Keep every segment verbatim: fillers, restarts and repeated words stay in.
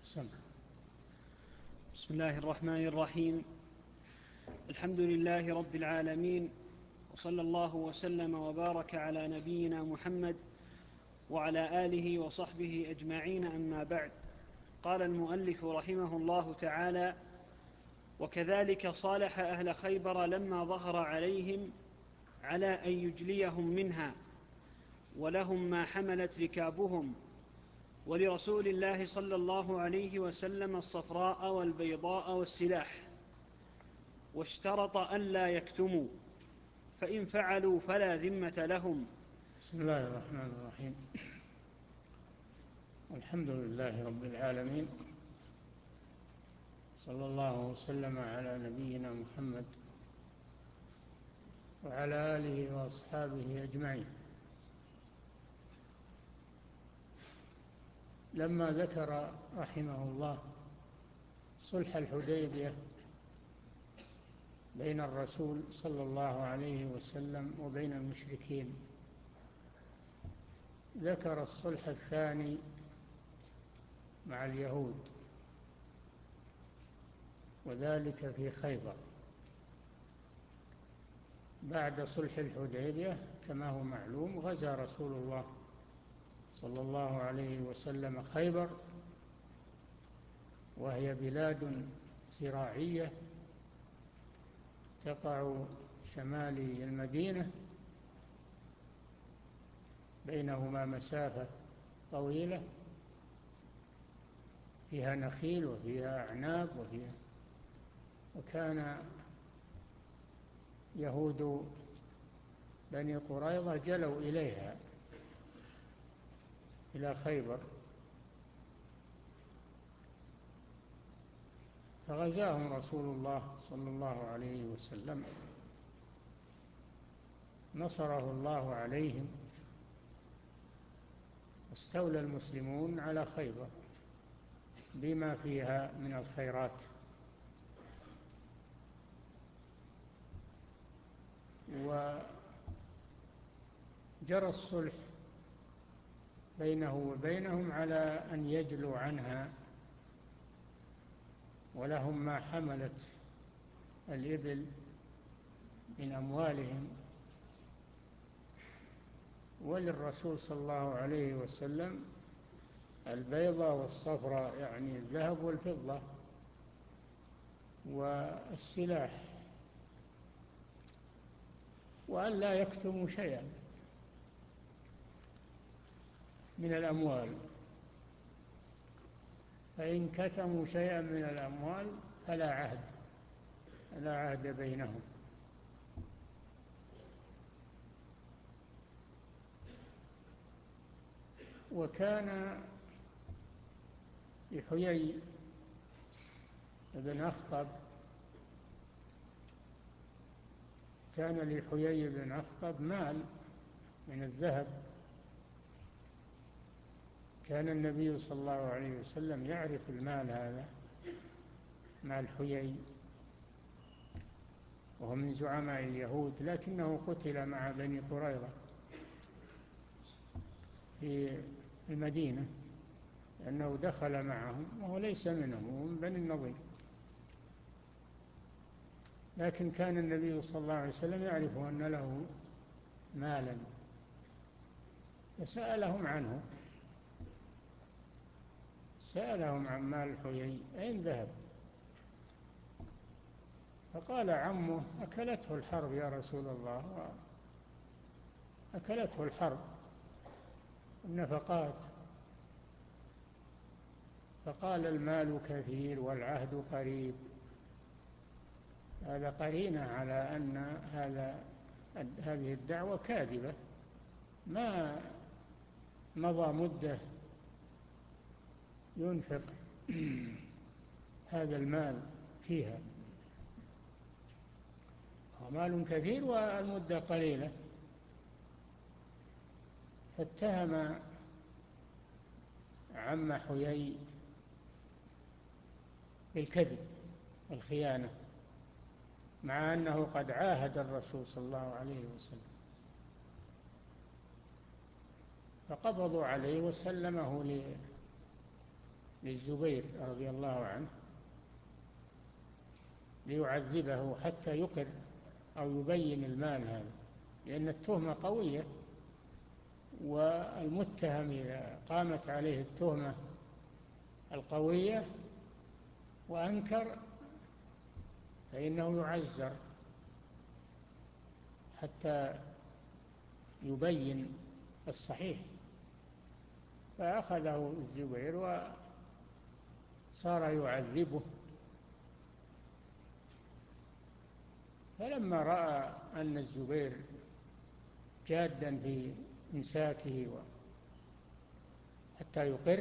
سمع. بسم الله الرحمن الرحيم. الحمد لله رب العالمين، وصلى الله وسلم وبارك على نبينا محمد وعلى آله وصحبه أجمعين، أما بعد. قال المؤلف رحمه الله تعالى: وكذلك صالح أهل خيبر لما ظهر عليهم على أن يجليهم منها، ولهم ما حملت ركابهم، ولرسول الله صلى الله عليه وسلم الصفراء والبيضاء والسلاح، واشترط ألا يكتموا، فإن فعلوا فلا ذمة لهم. بسم الله الرحمن الرحيم. الحمد لله رب العالمين، صلى الله وسلم على نبينا محمد وعلى آله وأصحابه أجمعين. لما ذكر رحمه الله صلح الحديبية بين الرسول صلى الله عليه وسلم وبين المشركين، ذكر الصلح الثاني مع اليهود، وذلك في خيبر. بعد صلح الحديبية كما هو معلوم غزا رسول الله صلى الله عليه وسلم خيبر، وهي بلاد زراعية تقع شمال المدينة، بينهما مسافة طويلة، فيها نخيل وفيها أعناب وفيها وكان يهود بني قريظة جلوا إليها إلى خيبر، فغزاهم رسول الله صلى الله عليه وسلم، نصره الله عليهم، واستولى المسلمون على خيبر بما فيها من الخيرات. وجرى الصلح بينه وبينهم على أن يجلوا عنها، ولهم ما حملت الإبل من أموالهم، وللرسول صلى الله عليه وسلم البيضة والصفراء، يعني الذهب والفضة والسلاح، وأن لا يكتموا شيئا من الأموال، فإن كتموا شيئا من الأموال فلا عهد لا عهد بينهم. وكان لحيي بن أخطب كان لحيي بن أخطب مال من الذهب، كان النبي صلى الله عليه وسلم يعرف المال هذا، مال حيي، وهو من زعماء اليهود، لكنه قتل مع بني قريظة في المدينة، لأنه دخل معهم وهو ليس منهم، هو من بني النضير، لكن كان النبي صلى الله عليه وسلم يعرف أن له مالا، فسألهم عنه، سألهم عن مال حيي أين ذهب؟ فقال عمه: أكلته الحرب يا رسول الله، أكلته الحرب النفقات. فقال: المال كثير والعهد قريب. هذا قرينة على أن هذا هذه الدعوة كاذبة، ما مضى مدة ينفق هذا المال فيها، مال كثير والمدة قليلة. فاتهم عم حيي بالكذب والخيانة، مع أنه قد عاهد الرسول صلى الله عليه وسلم، فقبضوا عليه وسلمه للزبير رضي الله عنه ليعذبه حتى يقر أو يبين المال هذا، لأن التهمة قوية، والمتهم إذا قامت عليه التهمة القوية وأنكر فإنه يعزر حتى يبين الصحيح. فأخذه الزبير وصار يعذبه، فلما رأى أن الزبير جادا في إمساكه حتى يقر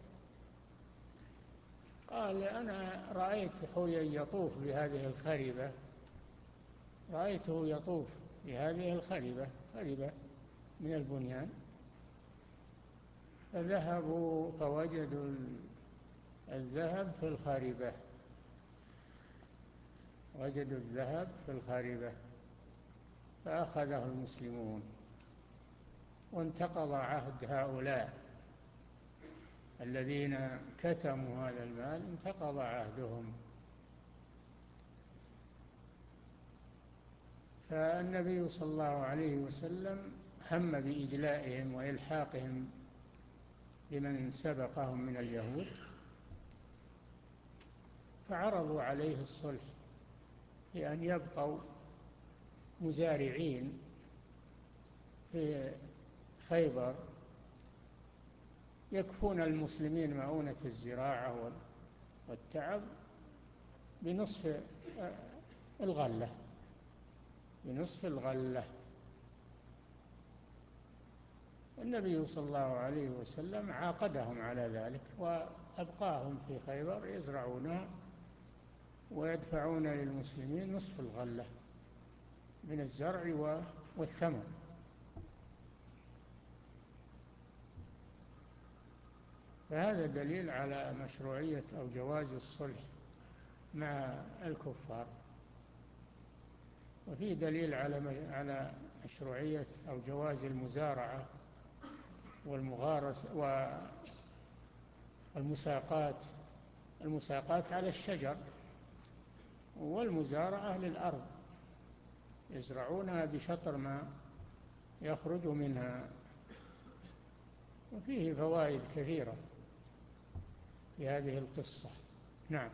قال: أنا رأيت حويا يطوف بهذه الخربة، رأيته يطوف بهذه الخربة، خربة من البنيان، فذهبوا فوجدوا الذهب في الخربة، وجدوا الذهب في الخربة فأخذه المسلمون وانتقض عهد هؤلاء الذين كتموا هذا المال، انتقض عهدهم. فالنبي صلى الله عليه وسلم هم بإجلائهم وإلحاقهم بمن سبقهم من اليهود، فعرضوا عليه الصلح بأن يبقوا مزارعين في خيبر يكفون المسلمين مؤونة الزراعة والتعب بنصف الغلة بنصف الغلة. النبي صلى الله عليه وسلم عاقدهم على ذلك وأبقاهم في خيبر يزرعونها ويدفعون للمسلمين نصف الغلة من الزرع والثمر. فهذا دليل على مشروعية أو جواز الصلح مع الكفار. وفيه دليل على على مشروعية أو جواز المزارعة والمغارس والمساقات، المساقات على الشجر والمزارعة للأرض، يزرعونها بشطر ما يخرج منها. وفيه فوائد كثيرة في هذه القصة. نعم.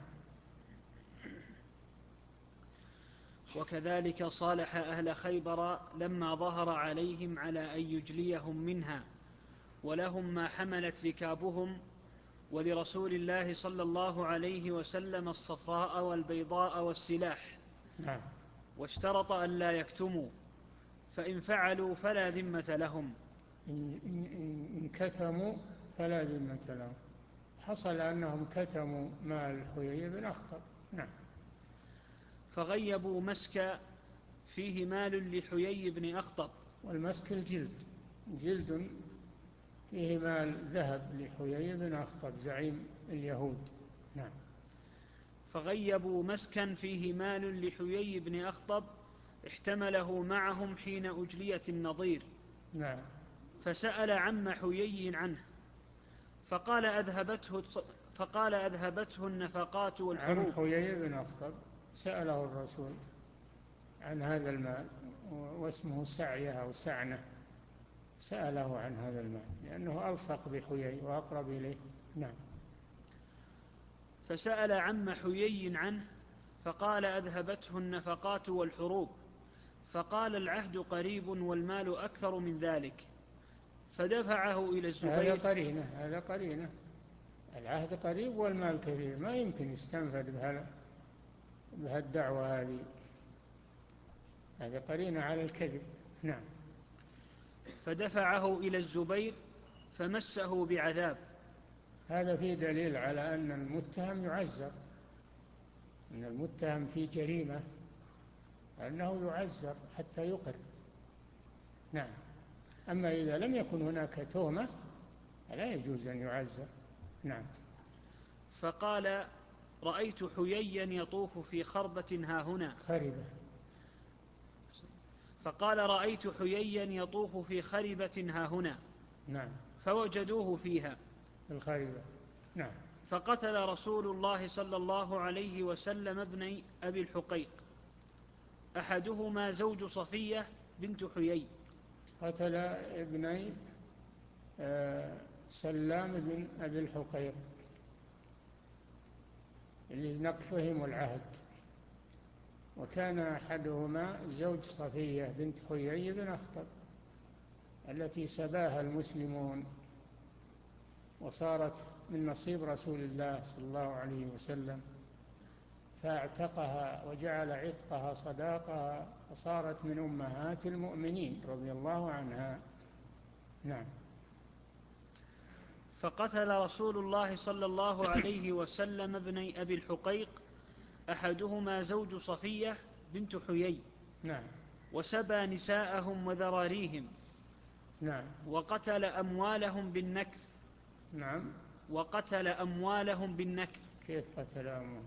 وكذلك صالح أهل خيبر لما ظهر عليهم على أن يجليهم منها، ولهم ما حملت ركابهم، ولرسول الله صلى الله عليه وسلم الصفراء والبيضاء والسلاح. نعم. واشترط أن لا يكتموا، فإن فعلوا فلا ذمة لهم. إن, إن كتموا فلا ذمة لهم. حصل أنهم كتموا مال حيي بن أخطب. نعم. فغيبوا مسك فيه مال لحيي بن أخطب. والمسك الجلد، جلد فيه مال ذهب لحيي بن أخطب زعيم اليهود. نعم. فغيبوا مسكا فيه مال لحيي بن أخطب احتمله معهم حين أجلية النضير. نعم. فسأل عم حيي عنه فقال أذهبته, فقال أذهبته النفقات والحروب. عم حيي بن أخطب سأله الرسول عن هذا المال، واسمه سعية أو سعنة، سأله عن هذا المال لأنه ألصق بحيي وأقرب إليه. نعم. فسأل عم حيي عنه فقال أذهبته النفقات والحروب. فقال العهد قريب والمال أكثر من ذلك، فدفعه إلى الزبير. هذا قرينة هذا قرينة العهد قريب والمال كثير، ما يمكن يستنفد بهالدعوة هذه، هذا قرينة على الكذب. نعم. فدفعه إلى الزبير فمسه بعذاب. هذا فيه دليل على أن المتهم يعزر، أن المتهم في جريمة أنه يعزر حتى يقر. نعم. أما إذا لم يكن هناك تهمة فلا يجوز أن يعزر. نعم. فقال رأيت حييا يطوف في خربة هاهنا. خربة. فقال رأيت حييا يطوف في خربة هاهنا. نعم. فوجدوه فيها. الخربة. نعم. فقتل رسول الله صلى الله عليه وسلم ابني أبي الحقيق، أحدهما زوج صفية بنت حيي. قتل ابني سلام بن أبي الحقيق لنقضهم العهد، وكان أحدهما زوج صفية بنت حيي بن أخطب التي سباها المسلمون وصارت من نصيب رسول الله صلى الله عليه وسلم، فاعتقها وجعل عتقها صداقها وصارت من أمهات المؤمنين رضي الله عنها. نعم. فقتل رسول الله صلى الله عليه وسلم ابني أبي الحقيق، أحدهما زوج صفية بنت حيي. نعم. وسبى نساءهم وذراريهم. نعم. وقتل أموالهم بالنكث. نعم. وقتل أموالهم بالنكث. كيف قتل أموالهم؟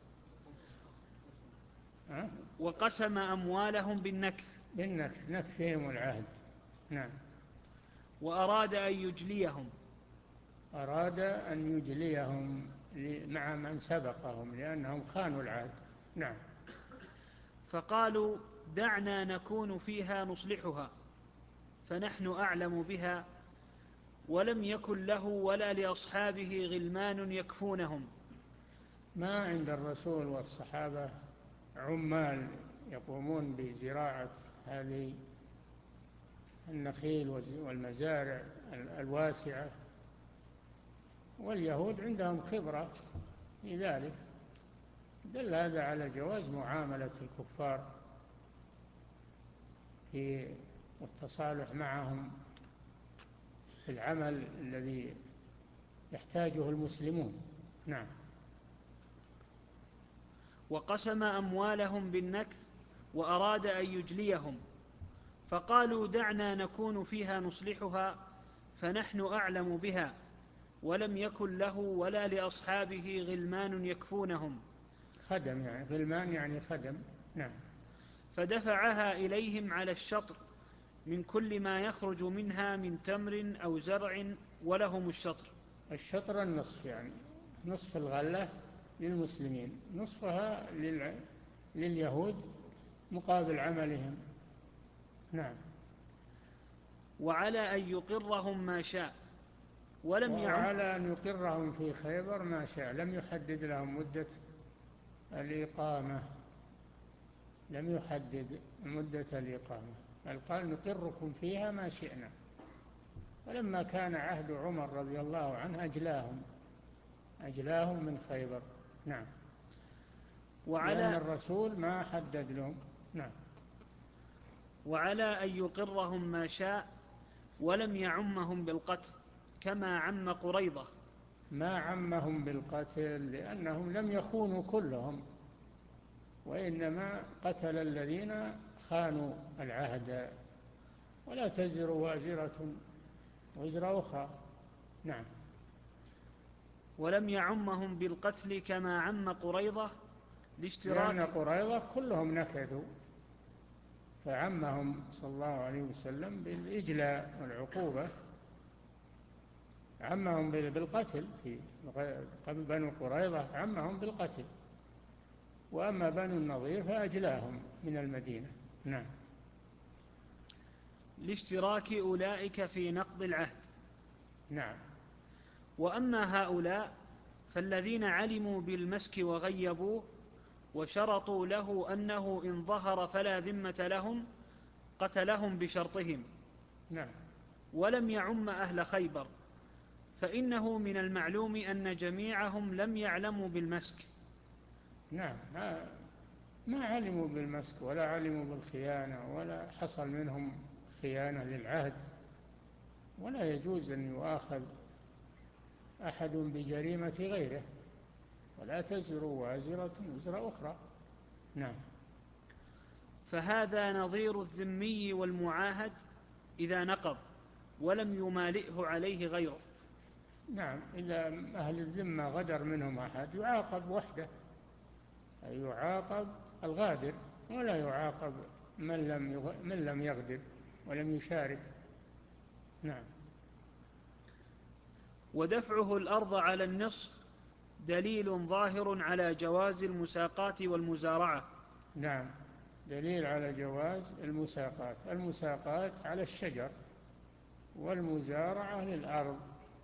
أه؟ وقسم أموالهم بالنكث. بالنكث، نكثهم العهد. نعم. وأراد أن يجليهم. أراد أن يجليهم مع من سبقهم لأنهم خانوا العهد. نعم. فقالوا دعنا نكون فيها نصلحها فنحن أعلم بها، ولم يكن له ولا لأصحابه غلمان يكفونهم. ما عند الرسول والصحابة عمال يقومون بزراعة هذه النخيل والمزارع الواسعة، واليهود عندهم خبرة في ذلك، دل هذا على جواز معاملة الكفار في والتصالح معهم في العمل الذي يحتاجه المسلمون. نعم. وقسم أموالهم بالنكث وأراد أن يجليهم، فقالوا دعنا نكون فيها نصلحها فنحن أعلم بها، ولم يكن له ولا لأصحابه غلمان يكفونهم. خدم يعني، غلمان يعني خدم. نعم. فدفعها إليهم على الشطر من كل ما يخرج منها من تمر أو زرع، ولهم الشطر. الشطر النصف، يعني نصف الغلة للمسلمين، نصفها لل... لليهود مقابل عملهم. نعم. وعلى أن يقرهم ما شاء ولم يعم. وعلى أن يقرهم في خيبر ما شاء، لم يحدد لهم مدة الإقامة، لم يحدد مدة الإقامة، بل قال نقركم فيها ما شئنا. ولما كان عهد عمر رضي الله عنه أجلاهم أجلاهم من خيبر. نعم. وعلى لأن الرسول ما حدد لهم. نعم. وعلى أن يقرهم ما شاء ولم يعمهم بالقتل كما عم قريظة. ما عمهم بالقتل لأنهم لم يخونوا كلهم، وإنما قتل الذين خانوا العهد، ولا تزر وازرة وزر أخرى. نعم. ولم يعمهم بالقتل كما عم قريظة لاشتراك. لأن قريظة كلهم نكثوا، فعمهم صلى الله عليه وسلم بالإجلاء والعقوبة، عمهم بالقتل. في بنو قريظة عمهم بالقتل، وأما بنو النضير فأجلاهم من المدينة. نعم. لاشتراك أولئك في نقض العهد. نعم. وأما هؤلاء فالذين علموا بالمسك وغيبوه وشرطوا له أنه إن ظهر فلا ذمة لهم قتلهم بشرطهم. نعم. ولم يعم أهل خيبر، فإنه من المعلوم أن جميعهم لم يعلموا بالمسك. نعم. ما, ما علموا بالمسك ولا علموا بالخيانة، ولا حصل منهم خيانة للعهد، ولا يجوز أن يؤاخذ أحد بجريمة غيره، ولا تزر وازرة وزر أخرى. نعم. فهذا نظير الذمي والمعاهد إذا نقض ولم يمالئه عليه غيره. نعم. إذا أهل الذمة غدر منهم أحد يعاقب وحده، أي يعاقب الغادر، ولا يعاقب من لم يغ... من لم يغدر ولم يشارك. نعم. ودفعه الأرض على النصف دليل ظاهر على جواز المساقات والمزارعة. نعم، دليل على جواز المساقات. المساقات على الشجر والمزارعة للأرض.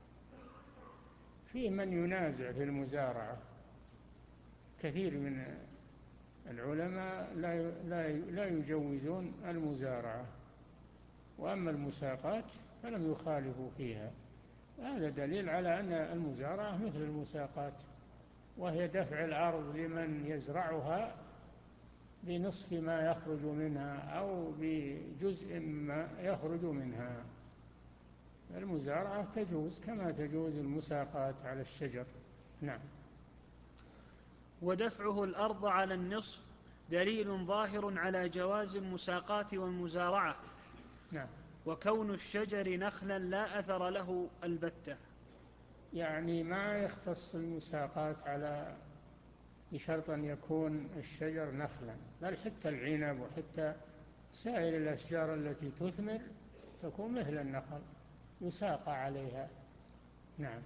في من ينازع في المزارعة، كثير من العلماء لا لا يجوزون المزارعة، وأما المساقات فلم يخالفوا فيها. هذا دليل على أن المزارعة مثل المساقات، وهي دفع الأرض لمن يزرعها بنصف ما يخرج منها أو بجزء ما يخرج منها. المزارعة تجوز كما تجوز المساقات على الشجر. نعم. ودفعه الأرض على النصف دليل ظاهر على جواز المساقات والمزارعة. نعم. وكون الشجر نخلا لا أثر له البتة، يعني ما يختص المساقات على بشرط أن يكون الشجر نخلا، بل حتى العنب وحتى سائر الأشجار التي تثمر تكون مثل النخل يساق عليها. نعم.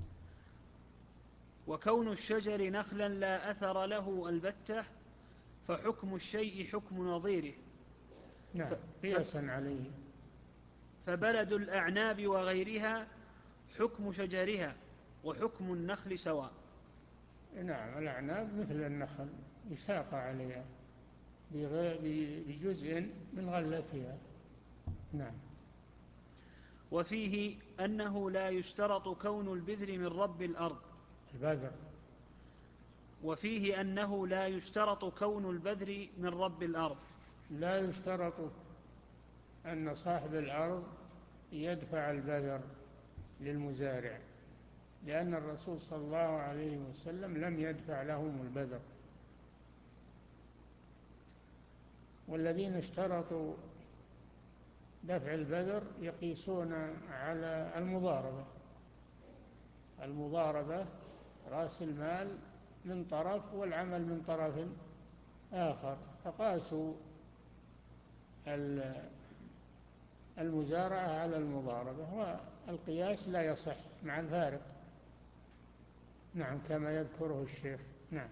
وكون الشجر نخلا لا أثر له البتة فحكم الشيء حكم نظيره. نعم، قياسا عليه. فبلد الأعناب وغيرها حكم شجرها وحكم النخل سواء. نعم، الأعناب مثل النخل يساق عليها بجزء من غلتها. نعم. وفيه أنه لا يشترط كون البذر من رب الأرض. البذر. وفيه أنه لا يشترط كون البذر من رب الأرض. لا يشترط أن صاحب الأرض يدفع البذر للمزارع، لأن الرسول صلى الله عليه وسلم لم يدفع لهم البذر. والذين اشترطوا دفع البذر يقيسون على المضاربة. المضاربة رأس المال من طرف والعمل من طرف آخر، فقاسوا المزارعة على المضاربة، والقياس لا يصح مع الفارق. نعم، كما يذكره الشيخ. نعم.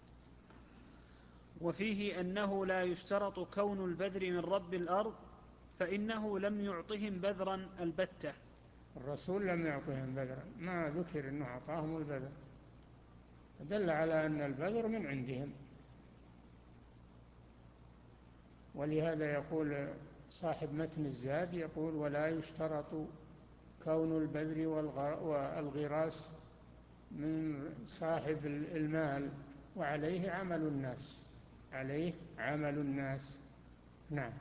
وفيه أنه لا يشترط كون البذر من رب الأرض فإنه لم يعطهم بذرا البتة. الرسول لم يعطهم بذرا، ما ذكر أنه أعطاهم البذر، دل على أن البذر من عندهم. ولهذا يقول صاحب متن الزاد، يقول: ولا يشترط كون البذر والغراس من صاحب المال، وعليه عمل الناس. عليه عمل الناس. نعم.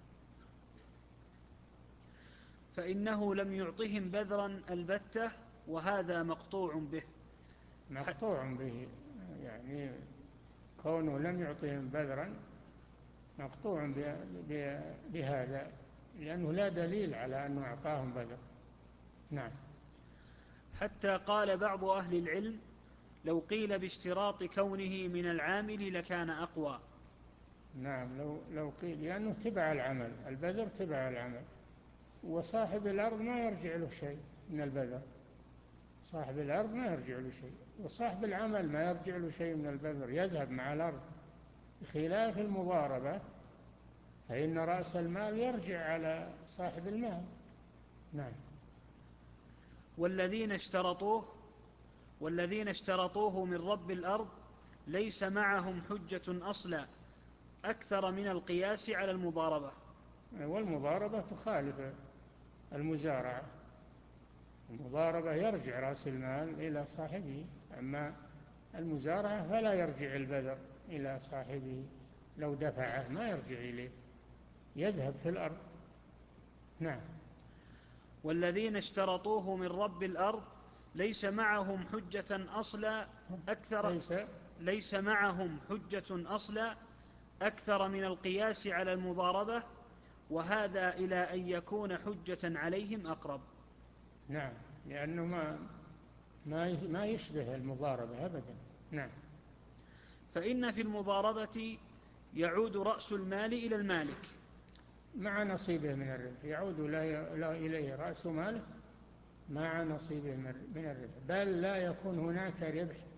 فإنه لم يعطهم بذرا البتة، وهذا مقطوع به. مقطوع به، يعني كونه لم يعطهم بذرا مقطوع بهذا، لأنه لا دليل على أنه أعطاهم بذر. نعم. حتى قال بعض أهل العلم: لو قيل باشتراط كونه من العامل لكان أقوى. نعم، لو لو قيل، لأنه تبع العمل، البذر تبع العمل، وصاحب الأرض ما يرجع له شيء من البذر. صاحب الأرض ما يرجع له شيء، وصاحب العمل ما يرجع له شيء من البذر، يذهب مع الأرض. بخلاف المضاربة فإن رأس المال يرجع على صاحب المال. نعم. والذين اشترطوه والذين اشترطوه من رب الأرض ليس معهم حجة أصلا أكثر من القياس على المضاربة. والمضاربة تخالف المزارعة. المضاربة يرجع رأس المال إلى صاحبه، أما المزارعة فلا يرجع البذر إلى صاحبه، لو دفعه ما يرجع إليه، يذهب في الأرض. نعم. والذين اشترطوه من رب الأرض ليس معهم حجة أصلا أكثر ليس, ليس معهم حجة أصلا أكثر من القياس على المضاربة، وهذا إلى أن يكون حجة عليهم أقرب. نعم، لأنه ما ما يشبه المضاربة أبدا. نعم. فإن في المضاربة يعود رأس المال إلى المالك مع نصيبه من الربح، يعود إليه رأس ماله مع نصيبه من الربح، بل لا يكون هناك ربح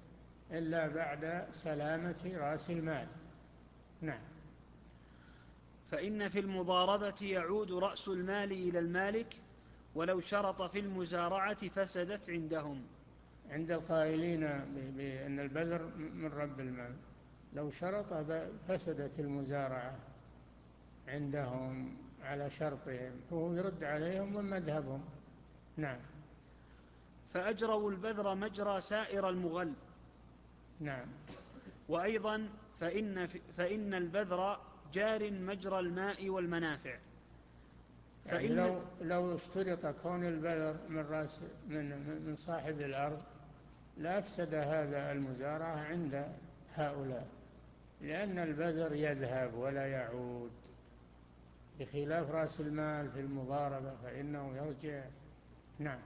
إلا بعد سلامة رأس المال. نعم. فإن في المضاربة يعود رأس المال إلى المالك ولو شرط في المزارعة فسدت عندهم. عند القائلين بأن البذر من رب المال لو شرط فسدت المزارعة عندهم على شرطهم، هو يرد عليهم من مذهبهم. نعم. فأجروا البذر مجرى سائر المغل. نعم. وأيضا فإن, فإن البذر جار مجرى الماء والمنافع. يعني لو لو اشترط كون البذر من راس من من صاحب الأرض لأفسد هذا المزارعة عند هؤلاء، لأن البذر يذهب ولا يعود، بخلاف رأس المال في المضاربة فإنه يرجع. نعم.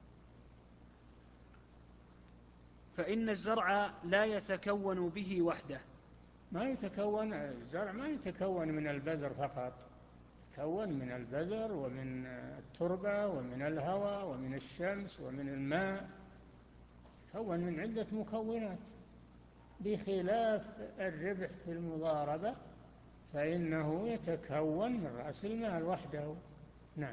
فإن الزرع لا يتكون به وحده. ما يتكون الزرع ما يتكون من البذر فقط، يتكون من البذر ومن التربة ومن الهواء ومن الشمس ومن الماء، يتكون من عدة مكونات، بخلاف الربح في المضاربة فإنه يتكون من رأس المال وحده. نعم.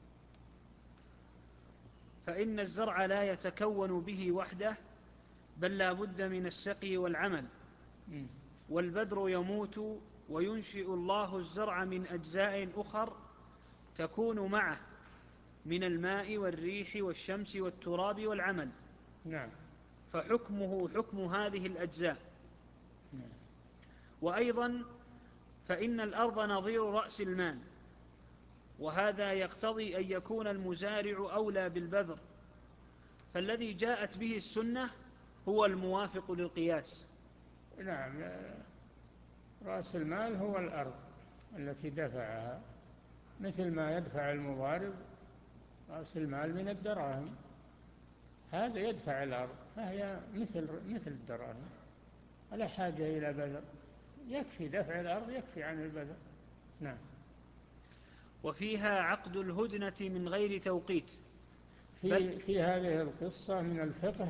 فإن الزرع لا يتكون به وحده بل لا بد من السقي والعمل. م. والبذر يموت وينشئ الله الزرع من أجزاء أخر تكون معه من الماء والريح والشمس والتراب والعمل. نعم. فحكمه حكم هذه الأجزاء. نعم. وأيضا فإن الأرض نظير رأس المال، وهذا يقتضي أن يكون المزارع أولى بالبذر، فالذي جاءت به السنة هو الموافق للقياس. نعم. رأس المال هو الأرض التي دفعها، مثل ما يدفع المضارب رأس المال من الدراهم، هذا يدفع الأرض فهي مثل مثل الدراهم، ولا حاجة إلى بذر، يكفي دفع الأرض يكفي عن البذر. نعم. وفيها عقد الهدنة من غير توقيت. في في هذه القصة من الفقه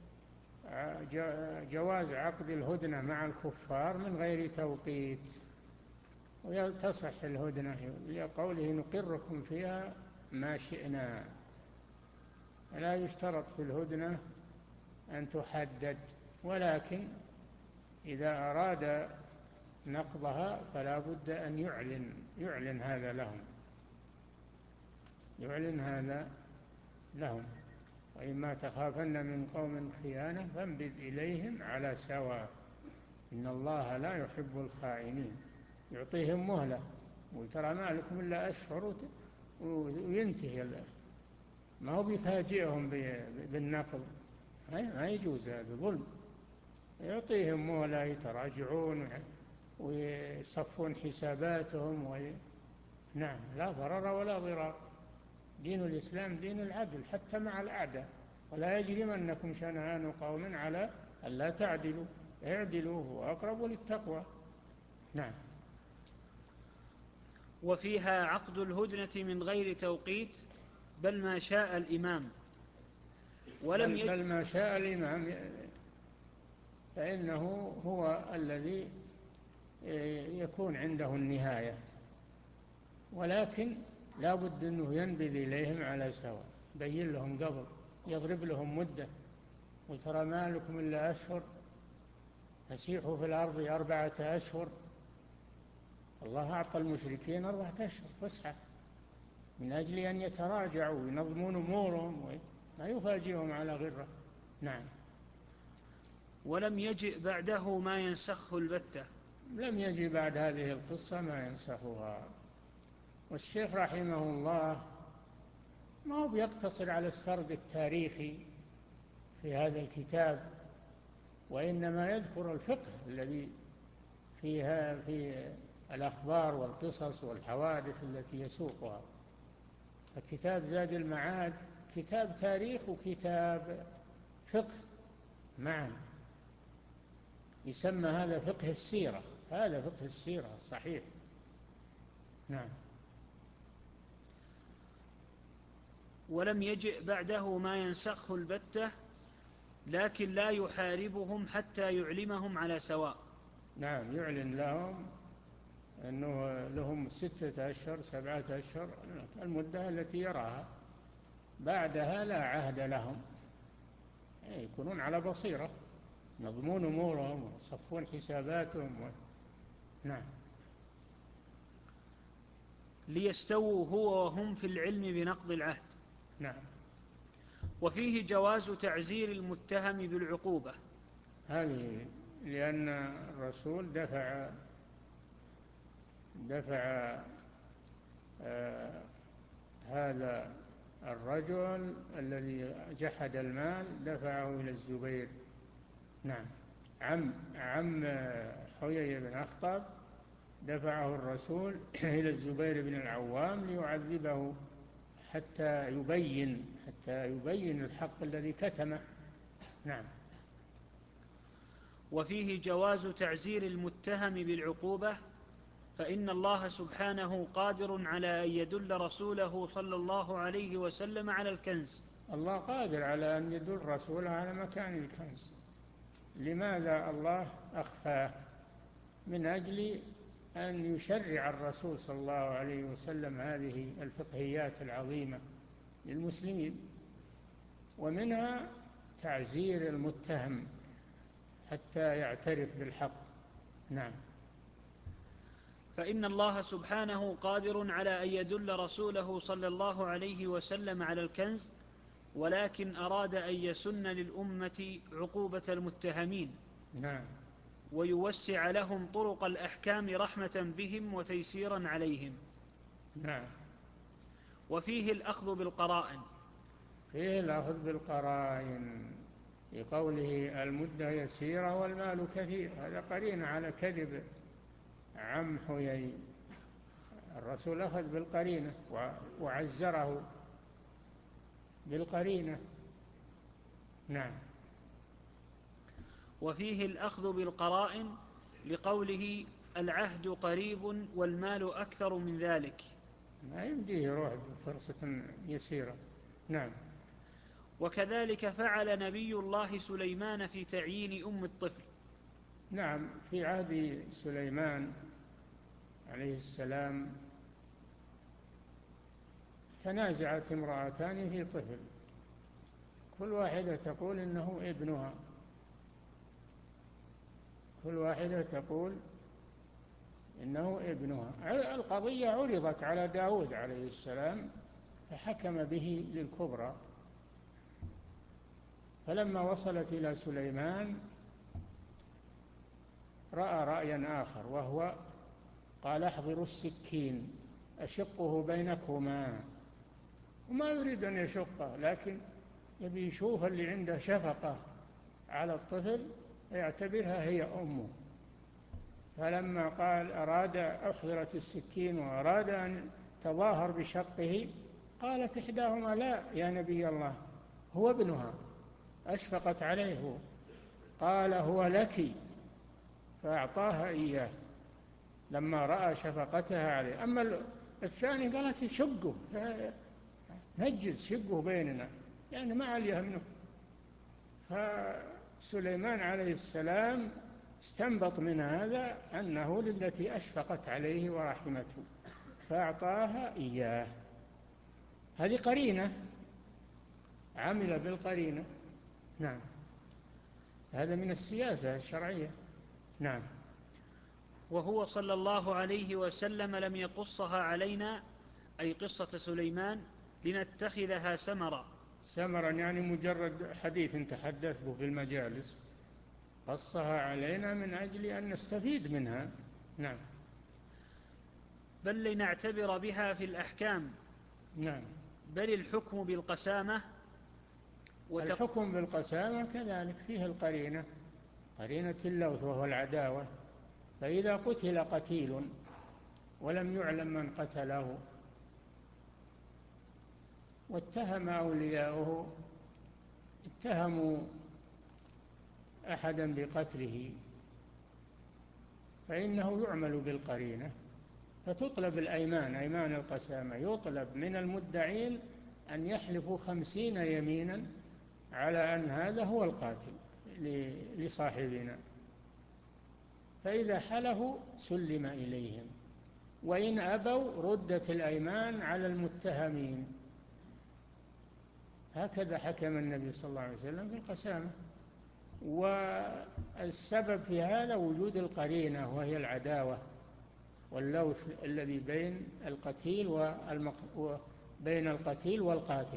جواز عقد الهدنة مع الكفار من غير توقيت، وتصح الهدنة لقوله نقركم فيها ما شئنا، لا يشترط في الهدنة أن تحدد، ولكن إذا أراد نقضها فلا بد أن يعلن يعلن هذا لهم يعلن هذا لهم وإما تخافن من قوم خيانة فانبذ إليهم على سواء إن الله لا يحب الخائنين. يعطيهم مهلة وترى ما لكم إلا أشهر وينتهي، ما هو بيفاجئهم بالنقض، ما يجوز، هذا ظلم. يعطيهم مهلة يتراجعون ويصفون حساباتهم و... نعم. لا ضرر ولا ضرار. دين الإسلام دين العدل حتى مع الأعداء، ولا يجرمنكم شنآن قوم على ألا تعدلوا اعدلوا هو أقرب للتقوى. نعم. وفيها عقد الهدنة من غير توقيت بل ما شاء الإمام ولم بل, بل ما شاء الإمام، فإنه هو الذي يكون عنده النهاية، ولكن لا بد أنه ينبذ إليهم على سواء، يبين لهم قبل، يضرب لهم مدة، وترى ما لكم إلا أشهر فسيحوا في الأرض أربعة أشهر. الله أعطى المشركين أربعة أشهر فسحة من أجل أن يتراجعوا وينظمون أمورهم وما يفاجئهم على غرة. نعم. ولم يجئ بعده ما ينسخه البتة. لم يجي بعد هذه القصة ما ينسخها. والشيخ رحمه الله ما هو بيقتصر على السرد التاريخي في هذا الكتاب، وإنما يذكر الفقه الذي فيها في الأخبار والقصص والحوادث التي يسوقها. فكتاب زاد المعاد كتاب تاريخ وكتاب فقه معا، يسمى هذا فقه السيرة، هذا فقه السيرة الصحيح. نعم. ولم يجئ بعده ما ينسخه البتة لكن لا يحاربهم حتى يعلمهم على سواء. نعم، يعلن لهم أنه لهم ستة أشهر سبعة أشهر المدة التي يراها، بعدها لا عهد لهم، يكونون على بصيرة، يضمون أمورهم ويصفون حساباتهم و... نعم. ليستووا هو وهم في العلم بنقض العهد. نعم. وفيه جواز تعزير المتهم بالعقوبة. هذه لأن الرسول دفع دفع آه هذا الرجل الذي جحد المال دفعه إلى الزبير. نعم. عم عم حيي بن أخطب دفعه الرسول إلى الزبير بن العوام ليعذبه حتى يبين حتى يبين الحق الذي كتمه. نعم. وفيه جواز تعزير المتهم بالعقوبة، فإن الله سبحانه قادر على أن يدل رسوله صلى الله عليه وسلم على الكنز. الله قادر على أن يدل رسوله على مكان الكنز. لماذا الله أخفاه؟ من أجل أن يشرع الرسول صلى الله عليه وسلم هذه الفقهيات العظيمة للمسلمين، ومنها تعزير المتهم حتى يعترف بالحق. نعم. فإن الله سبحانه قادر على أن يدل رسوله صلى الله عليه وسلم على الكنز، ولكن أراد أن يسن للأمة عقوبة المتهمين. نعم. ويوسع لهم طرق الأحكام رحمة بهم وتيسيرا عليهم. نعم. وفيه الأخذ بالقرائن. فيه الأخذ بالقرائن لقوله المدة يسيرة والمال كثير، هذا قرين على كذب عم حيي. الرسول أخذ بالقرينة وعزره بالقرينة. نعم. وفيه الأخذ بالقرائن لقوله العهد قريب والمال أكثر من ذلك. ما يمديه يروح بفرصة يسيرة. نعم. وكذلك فعل نبي الله سليمان في تعيين أم الطفل. نعم. في عهد سليمان عليه السلام تنازعت امرأتان في طفل، كل واحدة تقول إنه ابنها كل واحدة تقول إنه ابنها. القضية عرضت على داود عليه السلام فحكم به للكبرى، فلما وصلت إلى سليمان رأى رأيا آخر، وهو قال احضروا السكين أشقه بينكما، وما يريد أن يشقه، لكن يبي يشوف اللي عنده شفقة على الطفل يعتبرها هي أمه. فلما قال أراد أحضرت السكين وأراد أن تظاهر بشقه، قالت إحداهما لا يا نبي الله هو ابنها، أشفقت عليه، قال هو لك، فأعطاها إياه لما رأى شفقتها عليه. أما الثاني قالت شقه نجز شقه بيننا، يعني ما عليها منه. فسليمان عليه السلام استنبط من هذا أنه للتي أشفقت عليه ورحمته فأعطاها إياه. هذه قرينة، عمل بالقرينة. نعم. هذا من السياسة الشرعية. نعم. وهو صلى الله عليه وسلم لم يقصها علينا، أي قصة سليمان، لنتخذها سمرا. سمرا يعني مجرد حديث تحدث به في المجالس، قصها علينا من أجل أن نستفيد منها. نعم. بل لنعتبر بها في الأحكام. نعم. بل الحكم بالقسامة وتق... الحكم بالقسامة كذلك فيه القرينة، قرينة اللوث وهو العداوة. فإذا قتل قتيل ولم يعلم من قتله واتهم أولياؤه اتهموا أحدا بقتله، فإنه يعمل بالقرينة، فتطلب الأيمان، أيمان القسامة، يطلب من المدعين أن يحلفوا خمسين يمينا على أن هذا هو القاتل لصاحبنا، فإذا حلفوا سلم إليهم، وإن أبوا ردت الأيمان على المتهمين. هكذا حكم النبي صلى الله عليه وسلم في القسامة. والسبب في هذا وجود القرينة، وهي العداوة واللوث الذي بين القتيل والمق... بين القتيل والقاتل.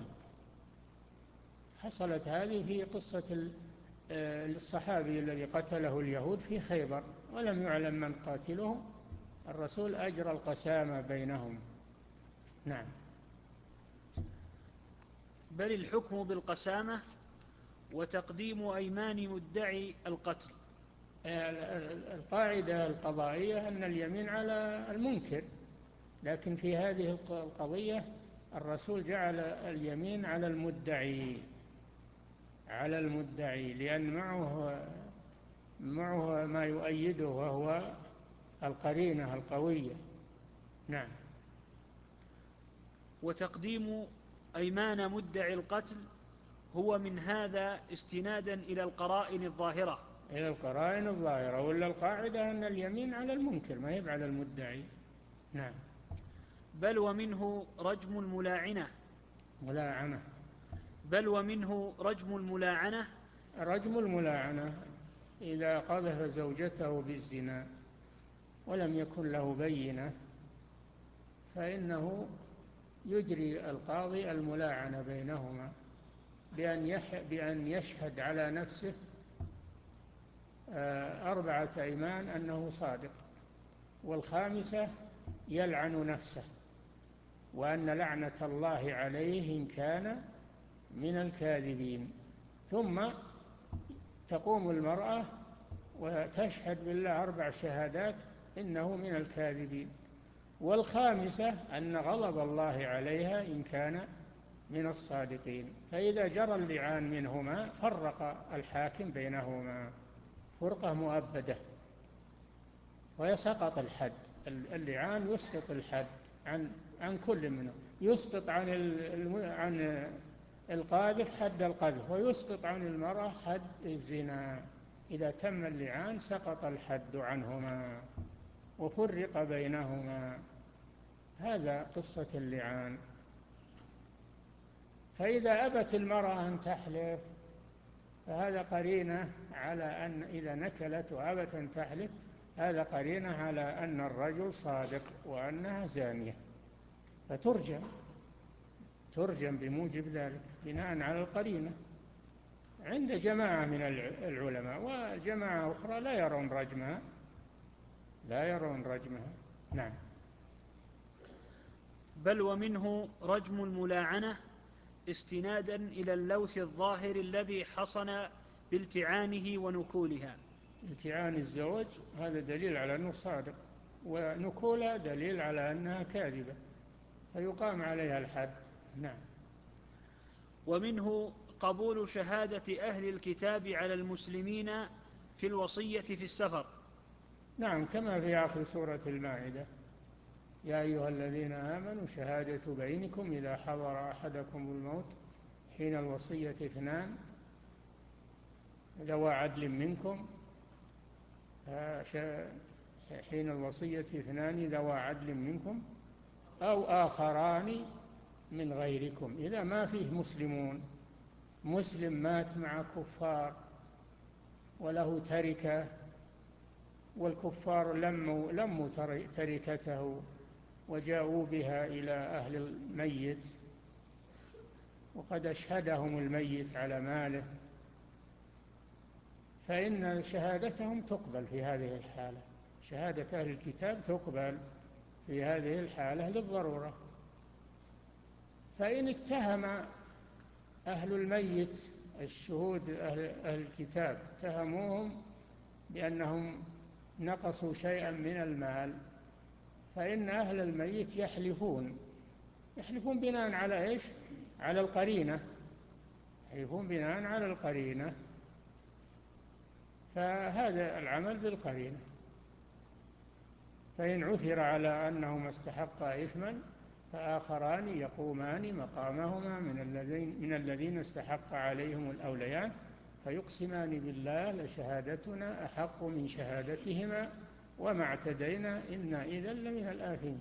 حصلت هذه في قصة الصحابي الذي قتله اليهود في خيبر ولم يعلم من قاتله، الرسول أجرى القسامة بينهم. نعم. بل الحكم بالقسامة وتقديم أيمان مدعي القتل. القاعدة القضائية أن اليمين على المنكر، لكن في هذه القضية الرسول جعل اليمين على المدعي على المدعي لأن معه معه ما يؤيده وهو القرينة القوية. نعم. وتقديم أيمان مدعي القتل هو من هذا استنادا إلى القرائن الظاهرة إلى القرائن الظاهرة ولا القاعدة أن اليمين على المنكر ما يبقى على المدعي. نعم. بل ومنه رجم الملاعنة ملاعنة بل ومنه رجم الملاعنة رجم الملاعنة إذا قذف زوجته بالزنا ولم يكن له بينة فإنه يجري القاضي الملاعنة بينهما بأن بأن يشهد على نفسه أربعة أيمان أنه صادق، والخامسة يلعن نفسه وأن لعنة الله عليه إن كان من الكاذبين. ثم تقوم المرأة وتشهد بالله أربع شهادات إنه من الكاذبين، والخامسة أن غضب الله عليها إن كان من الصادقين. فإذا جرى اللعان منهما فرق الحاكم بينهما فرقة مؤبدة ويسقط الحد. اللعان يسقط الحد عن عن كل منهم، يسقط عن عن القاذف حد القذف، ويسقط عن المرأة حد الزنا. إذا تم اللعان سقط الحد عنهما وفرق بينهما. هذا قصة اللعان. فإذا أبت المرأة أن تحلف فهذا قرينة على أن إذا نكلت وأبت أن تحلف هذا قرينة على أن الرجل صادق وأنها زانية، فترجم ترجم بموجب ذلك بناء على القرينة عند جماعة من العلماء، وجماعة أخرى لا يرون رجمها لا يرون رجمها. نعم. بل ومنه رجم الملاعنة استنادا إلى اللوث الظاهر الذي حصن بالتعانه ونكولها. التعان الزوج هذا دليل على أنه صادق، ونكولها دليل على أنها كاذبة، فيقام عليها الحد. نعم. ومنه قبول شهادة أهل الكتاب على المسلمين في الوصية في السفر. نعم، كما في آخر سورة المائدة: يا أيها الذين آمنوا شهادة بينكم إذا حضر أحدكم الموت حين الوصية اثنان ذوى عدل منكم حين الوصية اثنان ذوى عدل منكم أو آخران من غيركم. إذا ما فيه مسلمون، مسلم مات مع كفار وله تركة والكفار لموا, لموا تركته وجاءوا بها إلى أهل الميت وقد أشهدهم الميت على ماله، فإن شهادتهم تقبل في هذه الحالة. شهادة أهل الكتاب تقبل في هذه الحالة للضرورة. فإن اتهم أهل الميت الشهود أهل الكتاب اتهموهم بأنهم نقصوا شيئا من المال، فإن أهل الميت يحلفون يحلفون بناء على إيش؟ على القرينة، يحلفون بناء على القرينة. فهذا العمل بالقرينة. فإن عثر على أنهما استحقا إثما فآخران يقومان مقامهما من الذين من الذين استحق عليهم الأوليان فيقسمان بالله لشهادتنا أحق من شهادتهما وما اعتدينا إنا إذا لمن الآثمين.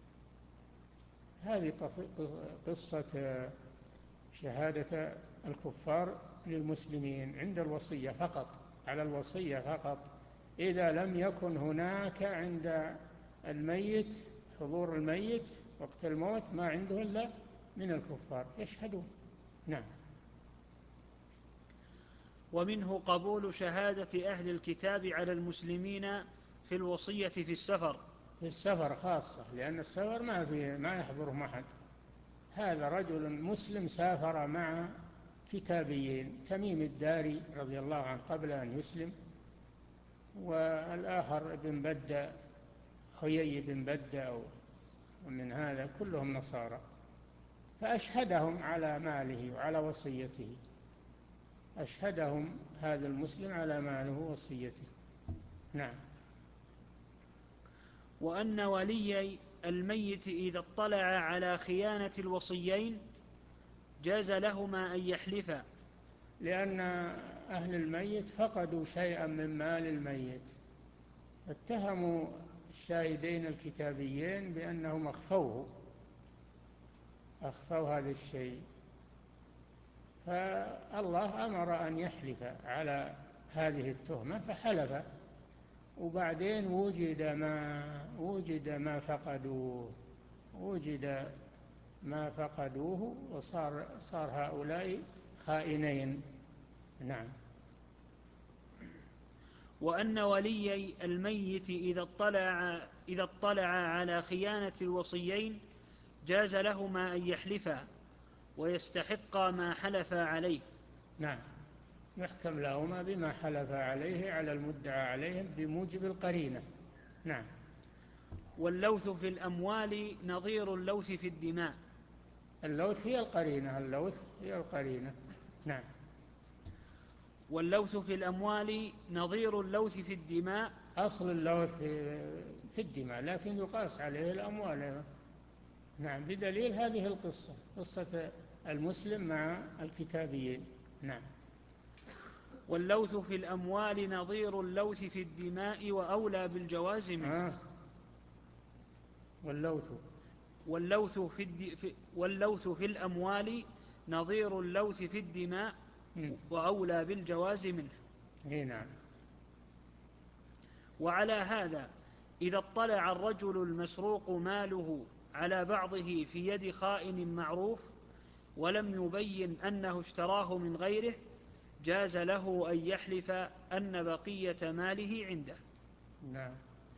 هذه قصة شهادة الكفار للمسلمين عند الوصية فقط، على الوصية فقط، إذا لم يكن هناك عند الميت حضور الميت وقت الموت ما عنده إلا من الكفار يشهدون. نعم. ومنه قبول شهادة أهل الكتاب على المسلمين في الوصية في السفر. في السفر خاصة، لأن السفر ما فيه ما يحضره أحد. هذا رجل مسلم سافر مع كتابيين، تميم الداري رضي الله عنه قبل أن يسلم، والآخر بن بدة خيي بن بدة، ومن هذا كلهم نصارى، فأشهدهم على ماله وعلى وصيته، أشهدهم هذا المسلم على ماله ووصيته. نعم. وأن ولي الميت إذا اطلع على خيانة الوصيين جاز لهما أن يحلفا، لأن أهل الميت فقدوا شيئا من مال الميت، اتهموا الشاهدين الكتابيين بأنهم أخفوه أخفوا هذا الشيء، فالله أمر أن يحلف على هذه التهمة فحلف، وبعدين وجد ما وجد ما فقدوه وجد ما فقدوه وصار صار هؤلاء خائنين. نعم. وأن ولي الميت إذا اطلع إذا اطلع على خيانة الوصيين جاز لهما أن يحلفا ويستحقا ما حلفا عليه. نعم، يحكم لهما بما حلفا عليه على المدعى عليهم بموجب القرينة. نعم. واللوث في الأموال نظير اللوث في الدماء. اللوث هي القرينة اللوث هي القرينة. نعم. واللوث في الأموال نظير اللوث في الدماء. أصل اللوث في الدماء، لكن يقاس عليه الأموال. نعم، بدليل هذه القصة، قصة المسلم مع الكتابيين. نعم. واللوث في الأموال نظير اللوث في الدماء وأولى بالجواز منه. آه. واللوث واللوث في, الد... في واللوث في الأموال نظير اللوث في الدماء وأولى بالجواز منه. نعم. وعلى هذا إذا اطلع الرجل المسروق ماله على بعضه في يد خائن معروف ولم يبين أنه اشتراه من غيره جاز له أن يحلف أن بقية ماله عنده. نعم.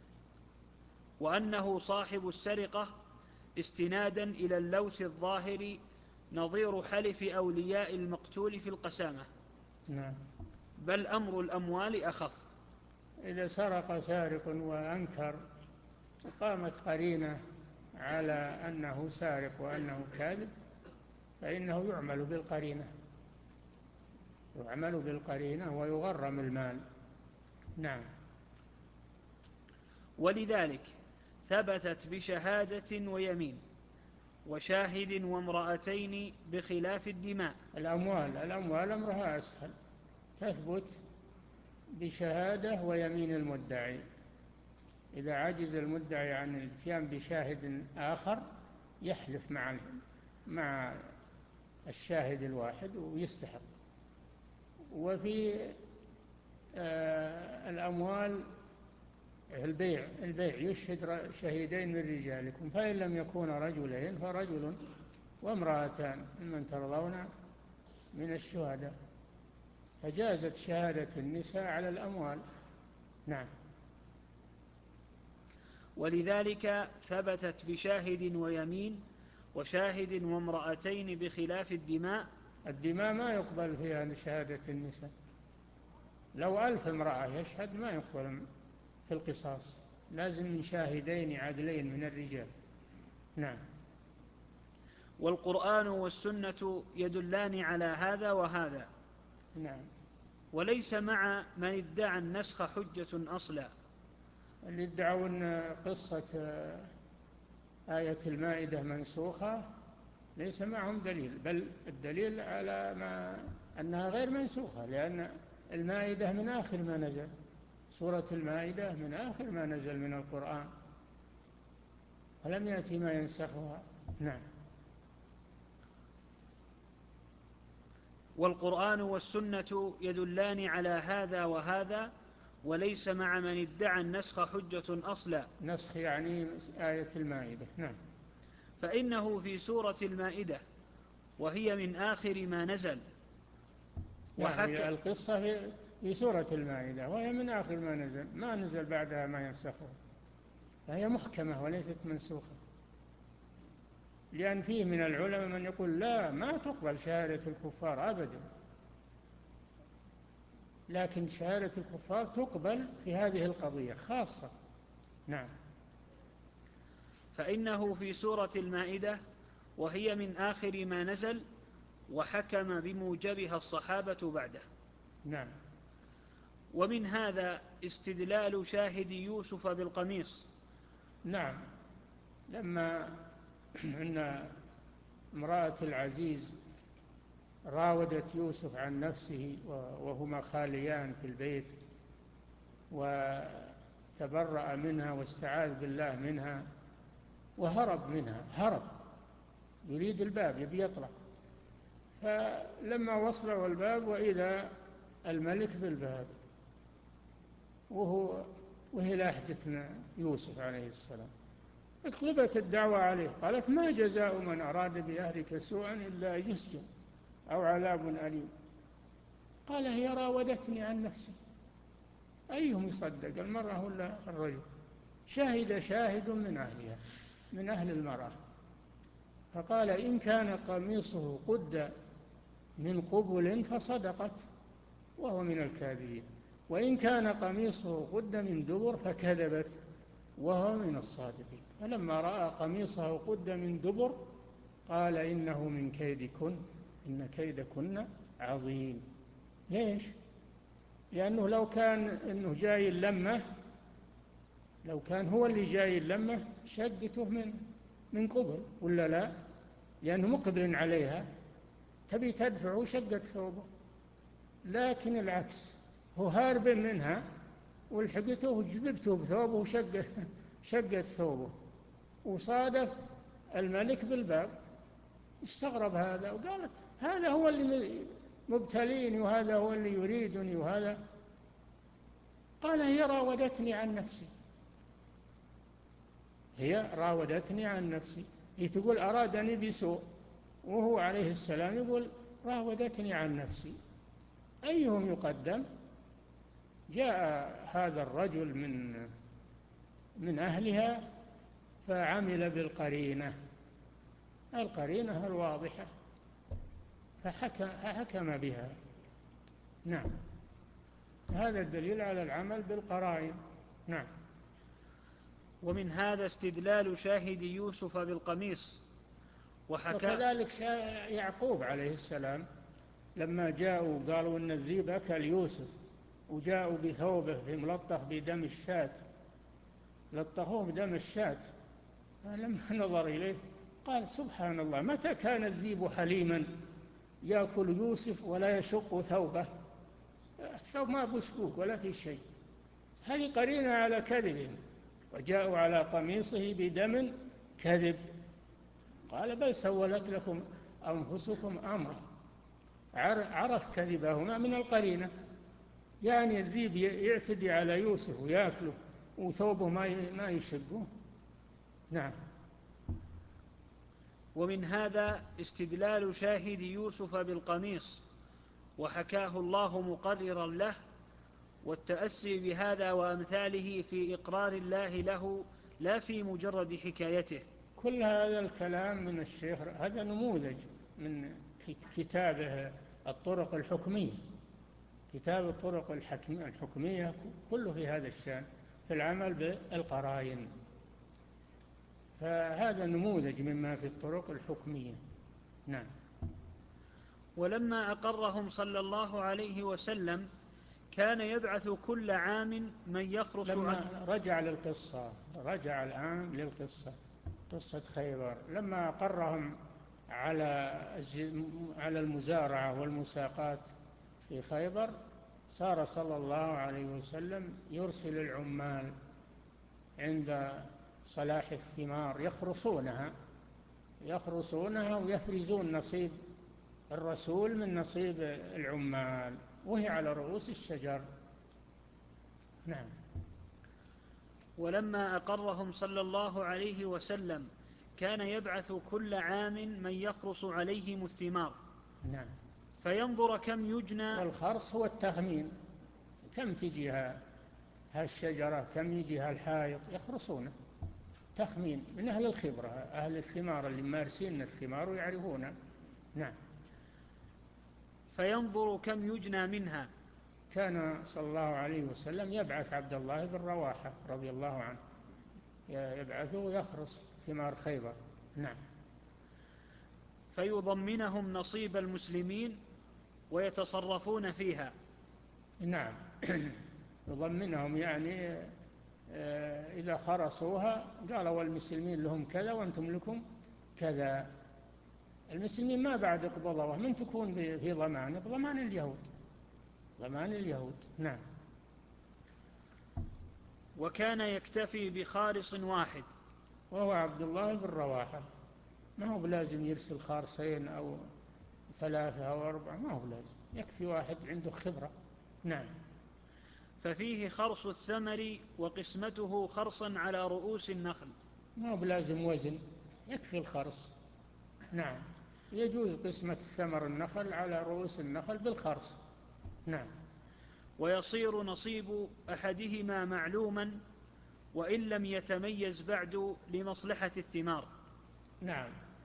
وأنه صاحب السرقة استنادا إلى اللوث الظاهر نظير حلف أولياء المقتول في القسامة. نعم. بل أمر الأموال أخف. إذا سرق سارق وأنكر قامت قرينة على أنه سارق وأنه كاذب فإنه يعمل بالقرينة يعمل بالقرينة ويغرم المال. نعم. ولذلك ثبتت بشهادة ويمين وشاهد وامرأتين بخلاف الدماء. الأموال الأموال أمرها أسهل، تثبت بشهادة ويمين المدعي. إذا عجز المدعي عن الاتيان بشاهد آخر يحلف مع مع الشاهد الواحد ويستحق. وفي آه الأموال البيع البيع يشهد شهيدين من رجالكم، فإن لم يكونا رجلين فرجل وامرأتان ممن ترضون من الشهداء، فجازت شهادة النساء على الأموال. نعم. ولذلك ثبتت بشاهد ويمين وشاهد وامرأتين بخلاف الدماء. الدماء ما يقبل فيها شهادة النساء، لو ألف امرأة يشهد ما يقبل في القصاص، لازم من شاهدين عدلين من الرجال. نعم. والقرآن والسنة يدلان على هذا وهذا. نعم. وليس مع من ادعى النسخ حجة أصلا. اللي ادعوا أن قصة آية المائدة منسوخة ليس معهم دليل، بل الدليل على ما أنها غير منسوخة، لأن المائدة من آخر ما نزل، سورة المائدة من آخر ما نزل من القرآن، ولم يأتي ما ينسخها. نعم. والقرآن والسنة يدلان على هذا وهذا، وليس مع من ادعى النسخ حجة أصلا. نسخ يعني آية المائدة. نعم. فإنه في سورة المائدة وهي من آخر ما نزل. يعني القصة في سورة المائدة وهي من آخر ما نزل، ما نزل بعدها ما ينسخه، فهي محكمة وليست منسوخة. لأن فيه من العلماء من يقول لا، ما تقبل شهادة الكفار أبدا، لكن شهادة الكفار تقبل في هذه القضية خاصة. نعم. فإنه في سورة المائدة وهي من آخر ما نزل، وحكم بموجبها الصحابة بعده. نعم. ومن هذا استدلال شاهد يوسف بالقميص. نعم. لما أن امرأة العزيز راودت يوسف عن نفسه وهما خاليان في البيت، وتبرأ منها واستعاذ بالله منها وهرب منها، هرب يريد الباب يبي يطلع، فلما وصلوا الباب وإذا الملك بالباب وهو وهي لاحجة يوسف عليه السلام، اطلبت الدعوة عليه، قالت ما جزاء من أراد بأهلك سوءا إلا يسجن أو عذاب أليم. قال هي راودتني عن نفسي. أيهم يصدق، المرأة ولا الرجل؟ شهد شاهد من أهلها، من أهل المرأة، فقال إن كان قميصه قد من قبل فصدقت وهو من الكاذبين، وإن كان قميصه قد من دبر فكذبت وهو من الصادقين. فلما رأى قميصه قد من دبر قال إنه من كيدكن إن كيدكن عظيم. ليش؟ لأنه لو كان إنه جاي اللمة، لو كان هو اللي جاي اللمة شدته من من قبل ولا لا، لأنه مقبل عليها تبي تدفع وشقت ثوبه، لكن العكس، هو هارب منها والحقته وجذبته بثوبه وشقت شقت ثوبه، وصادف الملك بالباب. استغرب هذا وقال هذا هو اللي مبتليني وهذا هو اللي يريدني وهذا. قال هي راودتني عن نفسي، هي راودتني عن نفسي. هي تقول أرادني بسوء، وهو عليه السلام يقول راودتني عن نفسي. أيهم يقدم؟ جاء هذا الرجل من من أهلها فعمل بالقرينة، القرينة الواضحة، فحكم, فحكم بها. نعم. هذا الدليل على العمل بالقرائن. نعم. ومن هذا استدلال شاهد يوسف بالقميص. وحكى وكذلك يعقوب عليه السلام لما جاءوا قالوا إن الذئب أكل يوسف، وجاءوا بثوبه في ملطخ بدم الشاة، لطخوه بدم الشاة، فلما نظر إليه قال سبحان الله، متى كان الذئب حليما يأكل يوسف ولا يشق ثوبه؟ الثوب ما بشكوك ولا في شيء. هذه قرينة على كذبهم، وجاءوا على قميصه بدم كذب. قال بل سولت لكم أنفسكم أمرا. عرف كذبهما من القرينة، يعني الذئب يعتدي على يوسف ويأكله وثوبه ما يشقه. نعم. ومن هذا استدلال شاهد يوسف بالقميص، وحكاه الله مقررا له، والتأسي بهذا وأمثاله في إقرار الله له لا في مجرد حكايته. كل هذا الكلام من الشيخ، هذا نموذج من كتابه الطرق الحكمية، كتاب الطرق الحكمية كله في هذا الشأن، في العمل بالقرائن، فهذا نموذج مما في الطرق الحكمية. نعم. ولما أقرهم صلى الله عليه وسلم كان يبعث كل عام من يخرص. لما رجع للقصة، رجع الآن للقصة، قصة خيبر، لما أقرهم على على المزارعة والمساقات في خيبر، صار صلى الله عليه وسلم يرسل العمال عند صلاح الثمار يخرصونها يخرصونها ويفرزون نصيب الرسول من نصيب العمال وهي على رؤوس الشجر. نعم. ولما أقرهم صلى الله عليه وسلم كان يبعث كل عام من يخرص عليهم الثمار. نعم. فينظر كم يجنى. والخرص هو التخمين، كم تجيها هالشجرة، كم يجيها الحائط، يخرصونه تخمين من أهل الخبرة، أهل الثمار اللي مارسين الثمار ويعرفونه. نعم. فينظر كم يجنى منها. كان صلى الله عليه وسلم يبعث عبد الله بن رواحة رضي الله عنه يبعثه ويخرص ثمار خيبر. نعم. فيضمنهم نصيب المسلمين ويتصرفون فيها. نعم. يضمنهم يعني إذا خرصوها قالوا والمسلمين لهم كذا وأنتم لكم كذا. المسلمين ما بعد قبضوه، من تكون في ضمان؟ بضمان اليهود، ضمان اليهود. نعم. وكان يكتفي بخارص واحد وهو عبد الله بن رواحة، ما هو بلازم يرسل خارصين أو ثلاثة أو أربعة، ما هو بلازم، يكفي واحد عنده خبرة. نعم. ففيه خرص الثمر وقسمته خرصا على رؤوس النخل. ما هو بلازم وزن، يكفي الخرص. نعم. يجوز قسمة الثمر النخل على رؤوس النخل بالخرص. نعم. ويصير نصيب أحدهما معلوما وإن لم يتميز بعد لمصلحة الثمار. نعم.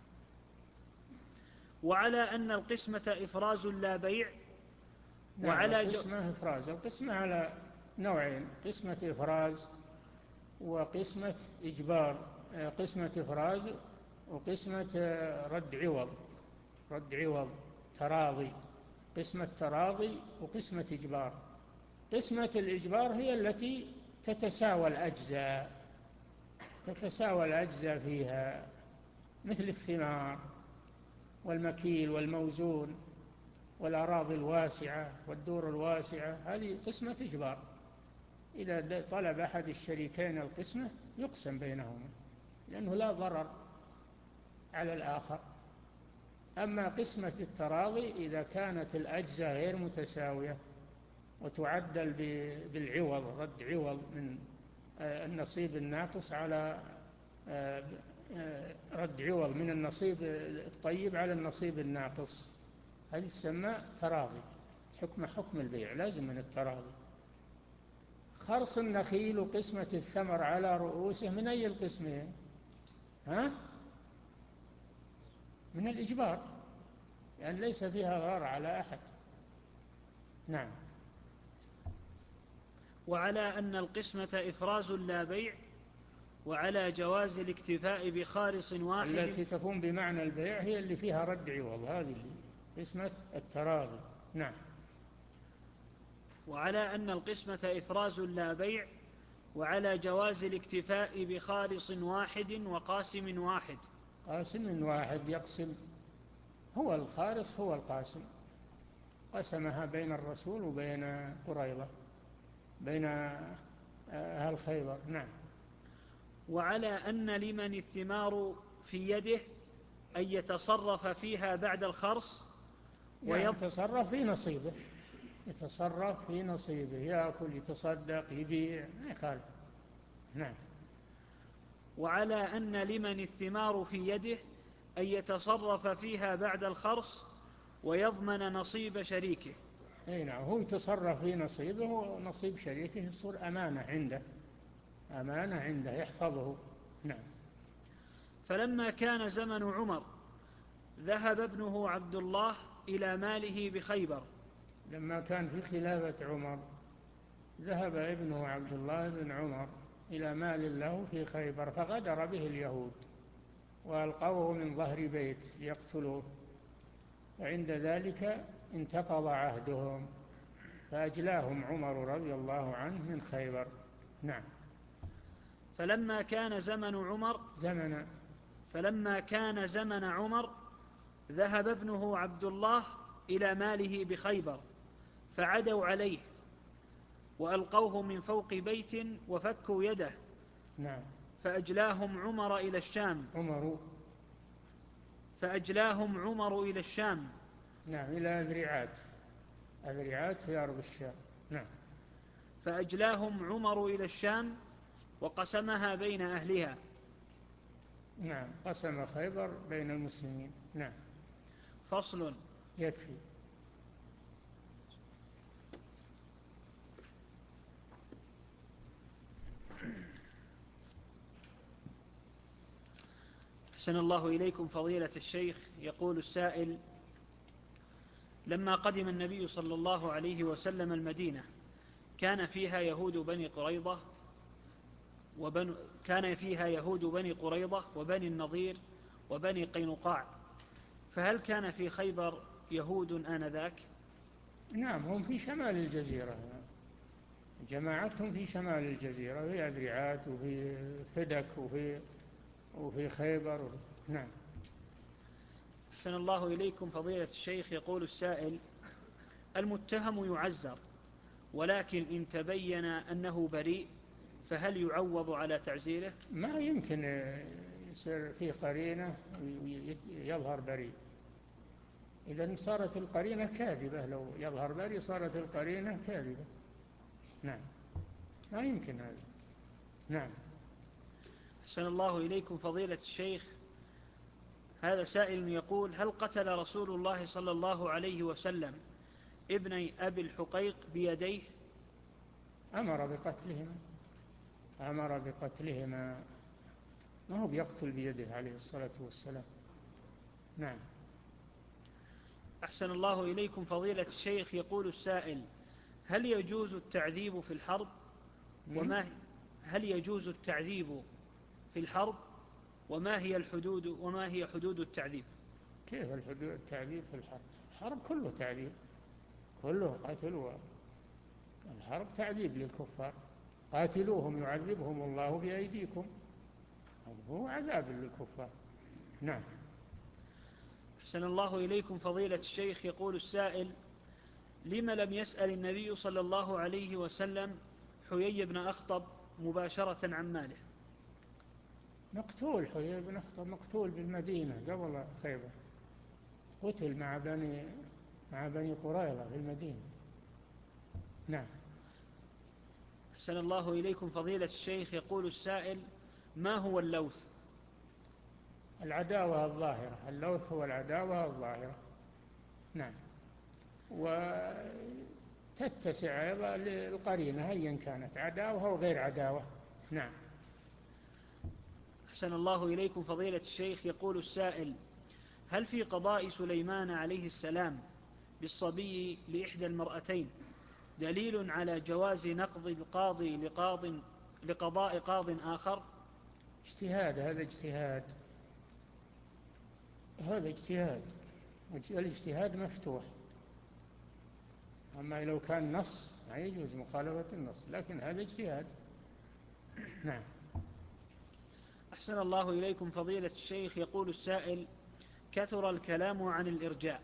وعلى أن القسمة إفراز لا بيع. نعم. وعلى القسمة إفراز، القسمة على نوعين، قسمة إفراز وقسمة إجبار، قسمة إفراز وقسمة رد عوض، رد عوض تراضي، قسمة تراضي وقسمة إجبار. قسمة الإجبار هي التي تتساوى الأجزاء، تتساوى الأجزاء فيها، مثل الثمار والمكيل والموزون والأراضي الواسعة والدور الواسعة، هذه قسمة إجبار. إذا طلب أحد الشريكين القسمة يقسم بينهما لأنه لا ضرر على الآخر. أما قسمة التراضي إذا كانت الأجزاء غير متساوية وتعدل بالعوض، رد عوض من النصيب الناقص على رد عوض من النصيب الطيب على النصيب الناقص، هذه تسمى تراضي، حكم حكم البيع، لازم من التراضي. خرص النخيل وقسمة الثمر على رؤوسه من أي القسمين؟ ها؟ من الإجبار، يعني ليس فيها ضرر على أحد. نعم. وعلى أن القسمة إفراز لا بيع وعلى جواز الاكتفاء بخارص واحد. التي تكون بمعنى البيع هي اللي فيها رد عوض، هذه اللي قسمة التراضي. نعم. وعلى أن القسمة إفراز لا بيع وعلى جواز الاكتفاء بخارص واحد وقاسم واحد. قاسم واحد يقسم، هو الخارص هو القاسم، قسمها بين الرسول وبين قريظة، بين أهل خيبر. نعم. وعلى أن لمن الثمار في يده أن يتصرف فيها بعد الخرص ويتصرف في نصيبه، يتصرف في نصيبه، يأكل، يتصدق، يبيع، ما يخالف. نعم. وعلى أن لمن الثمار في يده أن يتصرف فيها بعد الخرص ويضمن نصيب شريكه. أي نعم، هو يتصرف في نصيبه ونصيب شريكه يصير أمانة عنده، أمانة عنده يحفظه. نعم. فلما كان زمن عمر ذهب ابنه عبد الله إلى ماله بخيبر. لما كان في خلافة عمر ذهب ابنه عبد الله بن عمر إلى مال له في خيبر، فغدر به اليهود وألقوه من ظهر بيت ليقتلوه، وعند ذلك انتقض عهدهم فأجلاهم عمر رضي الله عنه من خيبر. نعم. فلما كان زمن عمر زمن فلما كان زمن عمر ذهب ابنه عبد الله إلى ماله بخيبر فعدوا عليه وألقوه من فوق بيت وفكوا يده. نعم. فأجلاهم عمر إلى الشام عمر فأجلاهم عمر إلى الشام نعم، إلى أذرعات. أذرعات في أرض الشام. نعم. فأجلاهم عمر إلى الشام وقسمها بين أهلها. نعم، قسم خيبر بين المسلمين. نعم. فصل. يكفي. أحسن الله إليكم فضيلة الشيخ. يقول السائل: لما قدم النبي صلى الله عليه وسلم المدينة كان فيها يهود بني قريظة وبن... كان فيها يهود بني قريظة وبني النضير وبني قينقاع، فهل كان في خيبر يهود آنذاك؟ نعم، هم في شمال الجزيرة، جماعتهم في شمال الجزيرة، في أذرعات وفي فدك وفي وفي خيبر. نعم. أحسن الله إليكم فضيلة الشيخ. يقول السائل: المتهم يعزر، ولكن إن تبين أنه بريء فهل يعوض على تعزيره؟ ما يمكن يصير في قرينة يظهر بريء. إذا صارت القرينة كاذبة، لو يظهر بريء صارت القرينة كاذبة. نعم، ما يمكن هذا. نعم. أحسن الله إليكم فضيلة الشيخ. هذا سائل يقول: هل قتل رسول الله صلى الله عليه وسلم ابني أبي الحقيق بيديه؟ أمر بقتلهما أمر بقتلهما ما هو بيقتل بيده عليه الصلاة والسلام. نعم. أحسن الله إليكم فضيلة الشيخ. يقول السائل: هل يجوز التعذيب في الحرب؟ وما هل يجوز التعذيب في الحرب وما هي الحدود وما هي حدود التعذيب؟ كيف الحدود التعذيب في الحرب؟ الحرب كله تعذيب، كله قتل. الحرب تعذيب للكفار. قاتلوهم يعذبهم الله بأيديكم، هو عذاب للكفار. نعم. أحسن الله إليكم فضيلة الشيخ. يقول السائل: لما لم يسأل النبي صلى الله عليه وسلم حيي بن أخطب مباشرة عن ماله؟ مقتول حيي بن أخطب، مقتول بالمدينة قبل خيبر، قتل مع بني مع بني قريظة في المدينة. نعم. أحسن الله إليكم فضيلة الشيخ. يقول السائل: ما هو اللوث؟ العداوة الظاهرة. اللوث هو العداوة الظاهرة. نعم. وتتسع أيضا للقرينة أيا كانت، عداوة أو غير عداوة. نعم. أحسن الله إليكم فضيلة الشيخ. يقول السائل: هل في قضاء سليمان عليه السلام بالصبي لإحدى المرأتين دليل على جواز نقض القاضي لقاض لقضاء قاض آخر؟ اجتهاد، هذا اجتهاد هذا اجتهاد الاجتهاد مفتوح. أما لو كان نص لا يجوز مخالفة النص، لكن هذا اجتهاد. نعم. أحسن الله إليكم فضيلة الشيخ. يقول السائل: كثر الكلام عن الإرجاء،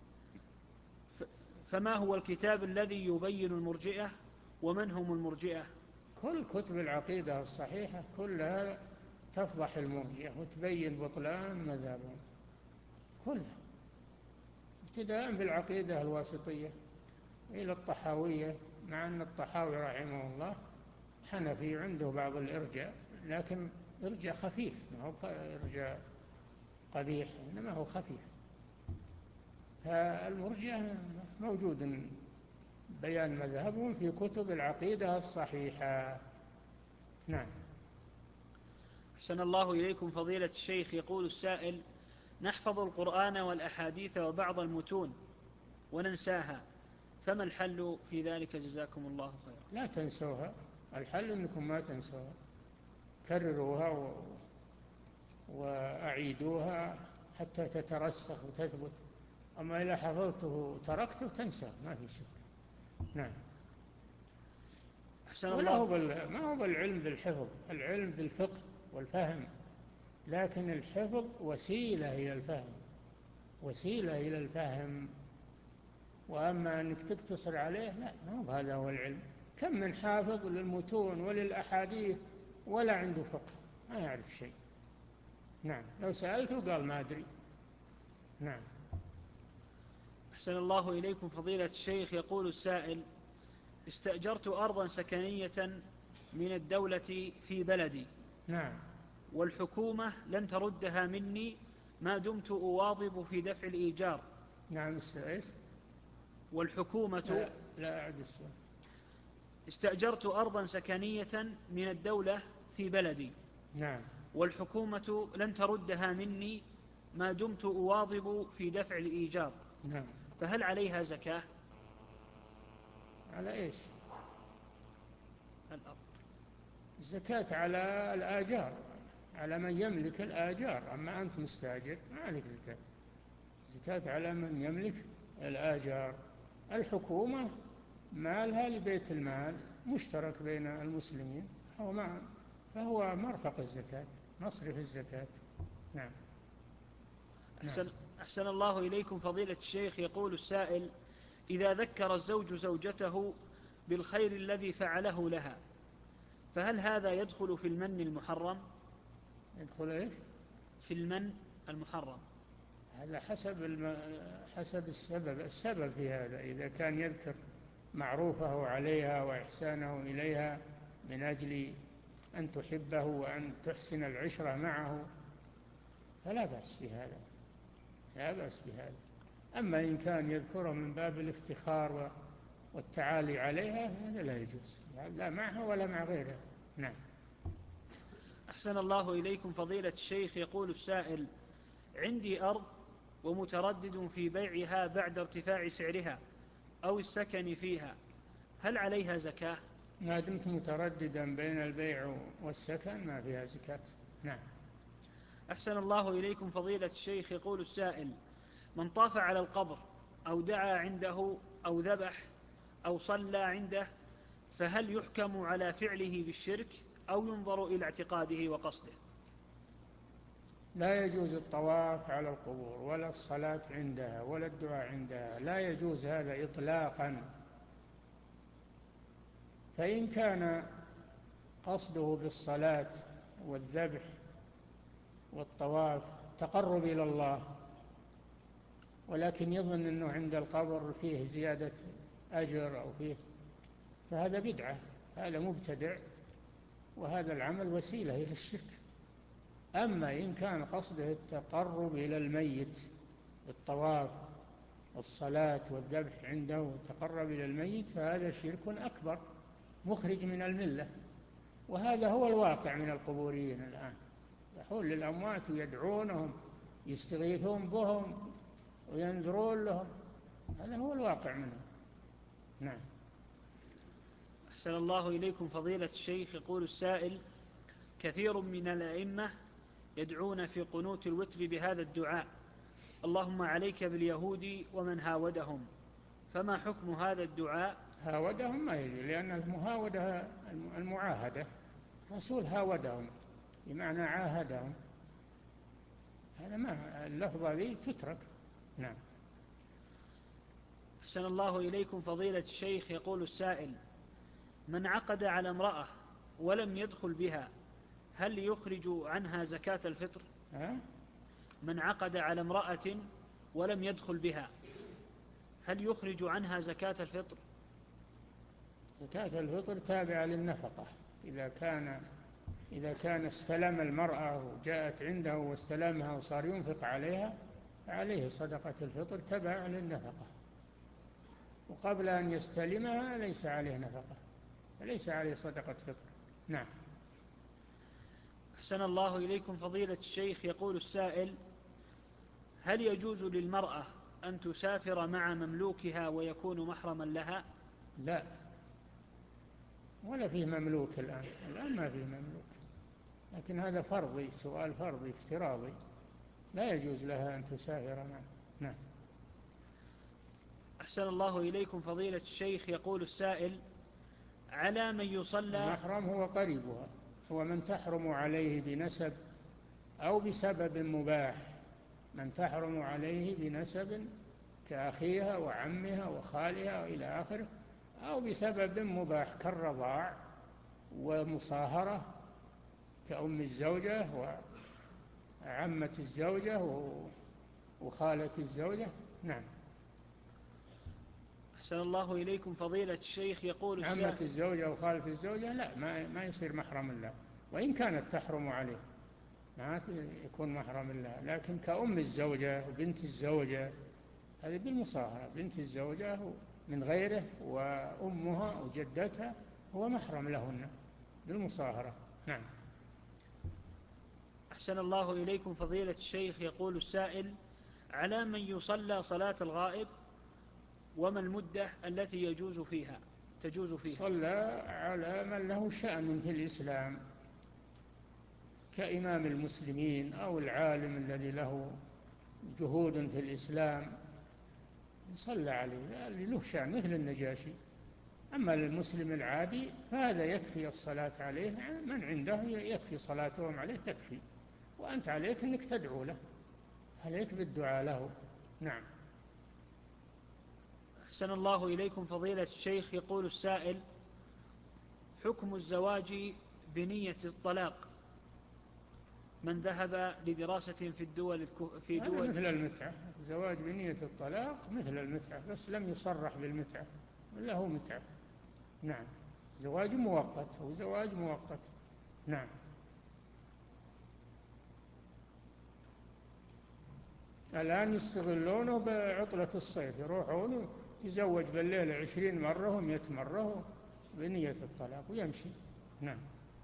فما هو الكتاب الذي يبين المرجئة ومن هم المرجئة؟ كل كتب العقيدة الصحيحة كلها تفضح المرجئة وتبين بطلان مذهبهم كلها، ابتداء بالعقيدة الواسطية إلى الطحاوية، مع أن الطحاوي رحمه الله حنفي عنده بعض الإرجاء، لكن إرجاء خفيف، ما هو إرجاء قبيح، إنما هو خفيف. فالمرجئة موجود بيان مذهبهم في كتب العقيدة الصحيحة. نعم. أحسن الله إليكم فضيلة الشيخ. يقول السائل: نحفظ القرآن والأحاديث وبعض المتون وننساها، فما الحل في ذلك جزاكم الله خيرا؟ لا تنسوها، الحل أنكم ما تنسوها، كرروها و... وأعيدوها حتى تترسخ وتثبت. أما إذا حفظته وتركته تنسى، ما في شك. نعم. ولا هو بال... ما هو بالعلم بالحفظ، العلم بالفقه والفهم، لكن الحفظ وسيلة إلى الفهم، وسيلة إلى الفهم، وأما أنك تقتصر عليه لا، ما هذا هو العلم. كم من حافظ للمتون وللأحاديث ولا عنده فقه، ما يعرف شيء. نعم، لو سألته قال ما أدري. نعم. أحسن الله إليكم فضيلة الشيخ. يقول السائل: استأجرت أرضا سكنية من الدولة في بلدي. نعم. والحكومة لن تردها مني ما دمت أواظب في دفع الإيجار. نعم. استأجرت والحكومة لا, لا أعد السؤال. استأجرت أرضا سكنية من الدولة في بلدي. نعم. والحكومة لن تردها مني ما دمت أواظب في دفع الإيجار. نعم. فهل عليها زكاة؟ على إيش؟ الأرض. الزكاة على الآجار، على من يملك الآجار. أما أنت مستأجر ما عليك زكاة. الزكاة على من يملك الآجار. الحكومة مالها لبيت المال مشترك بين المسلمين، فهو مرفق الزكاة، مصرف الزكاة. نعم. أحسن, أحسن الله إليكم فضيلة الشيخ. يقول السائل: إذا ذكر الزوج زوجته بالخير الذي فعله لها، فهل هذا يدخل في المن المحرم؟ يدخل إيش؟ في المن المحرم. هذا حسب الم... حسب السبب. السبب في هذا إذا كان يذكر معروفه عليها وإحسانه إليها من أجل أن تحبه وأن تحسن العشرة معه فلا بأس بهذا، لا بأس بهذا. أما إن كان يذكره من باب الافتخار والتعالي عليها هذا لا يجوز، لا معها ولا مع غيرها. نعم. أحسن الله إليكم فضيلة الشيخ. يقول السائل: عندي أرض ومتردد في بيعها بعد ارتفاع سعرها أو السكن فيها، هل عليها زكاة؟ ما دمت مترددا بين البيع والسكن ما فيها زكاة. نعم. أحسن الله إليكم فضيلة الشيخ. يقول السائل: من طاف على القبر أو دعا عنده أو ذبح أو صلى عنده، فهل يحكم على فعله بالشرك أو ينظر إلى اعتقاده وقصده؟ لا يجوز الطواف على القبور ولا الصلاة عندها ولا الدعاء عندها، لا يجوز هذا إطلاقا. فإن كان قصده بالصلاة والذبح والطواف تقرب إلى الله، ولكن يظن أنه عند القبر فيه زيادة أجر أو فيه، فهذا بدعة، هذا مبتدع، وهذا العمل وسيلة إلى الشرك. أما إن كان قصده التقرب إلى الميت بالطواف والصلاة والذبح عنده وتقرب إلى الميت فهذا شرك أكبر مخرج من الملة. وهذا هو الواقع من القبوريين الآن، يحول للأموات ويدعونهم، يستغيثون بهم وينذرون لهم، هذا هو الواقع منهم. نعم. أحسن الله إليكم فضيلة الشيخ. يقول السائل: كثير من الأئمة يدعون في قنوت الوتر بهذا الدعاء: اللهم عليك باليهود ومن هاودهم، فما حكم هذا الدعاء؟ هاودهم ما يجوز، لأن المهاودة المعاهدة، رسول هاودهم بمعنى عاهدهم، هذا ما اللفظة ذي تترك. نعم. أحسن الله إليكم فضيلة الشيخ. يقول السائل: من عقد على امرأة ولم يدخل بها، هل يخرج عنها زكاة الفطر؟ ها؟ من عقد على امرأة ولم يدخل بها، هل يخرج عنها زكاة الفطر؟ زكاة الفطر تابعة للنفقة. إذا كان إذا كان استلم المرأة وجاءت عنده واستلمها وصار ينفق عليها فعليه صدقة الفطر تبع للنفقة، وقبل أن يستلمها ليس عليه نفقة، فليس عليه صدقة فطر. نعم. أحسن الله إليكم فضيلة الشيخ. يقول السائل: هل يجوز للمرأة أن تسافر مع مملوكها ويكون محرما لها؟ لا، ولا فيه مملوك الآن، الآن ما فيه مملوك، لكن هذا فرضي، سؤال فرضي افتراضي، لا يجوز لها أن تسافر معه. نعم. أحسن الله إليكم فضيلة الشيخ. يقول السائل: على من يصلى. المحرم هو قريبها، هو من تحرم عليه بنسب أو بسبب مباح، من تحرم عليه بنسب كأخيها وعمها وخالها وإلى آخره، أو بسبب مباح كالرضاع ومصاهرة كأم الزوجة وعمة الزوجة وخالة الزوجة. نعم. أحسن الله إليكم فضيلة الشيخ. يقول عمة الزوجة وخالة الزوجة لا، ما ما يصير محرم الله، وإن كانت تحرم عليه ما يكون محرم الله. لكن كأم الزوجة وبنت الزوجة هذه بالمصاهرة، بنت الزوجة من غيره وأمها وجدتها هو محرم لهن بالمصاهرة. نعم. أحسن الله إليكم فضيلة الشيخ. يقول السائل: على من يصلى صلاة الغائب، وما المدة التي يجوز فيها تجوز فيها؟ صلى على من له شأن في الإسلام كإمام المسلمين أو العالم الذي له جهود في الإسلام، صلى عليه اللي له شأن مثل النجاشي. أما المسلم العادي فهذا يكفي الصلاة عليه، من عنده يكفي صلاتهم عليه تكفي، وأنت عليك أنك تدعو له، عليك بالدعاء له. نعم. أحسن الله إليكم فضيلة الشيخ. يقول السائل: حكم الزواج بنية الطلاق من ذهب لدراسة في الدول في دول مثل المتعة، الزواج بنية الطلاق مثل المتعة، بس لم يصرح بالمتعة ولا هو متعة. نعم. زواج مؤقت، هو زواج مؤقت. نعم. الآن يستغلونه بعطلة الصيف، يروحون يتزوج بالليل عشرين مرة ومئة مرة بنية الطلاق ويمشي. نعم.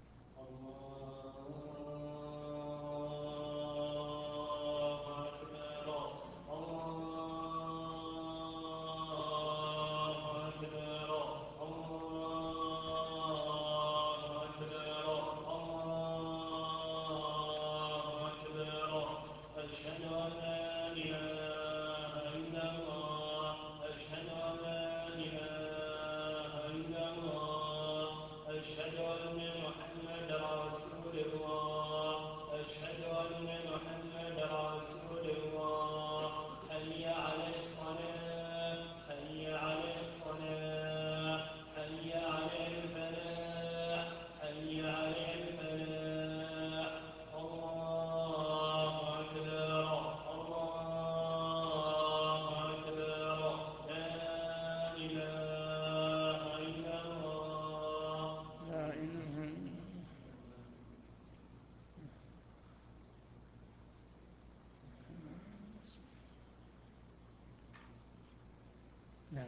نعم.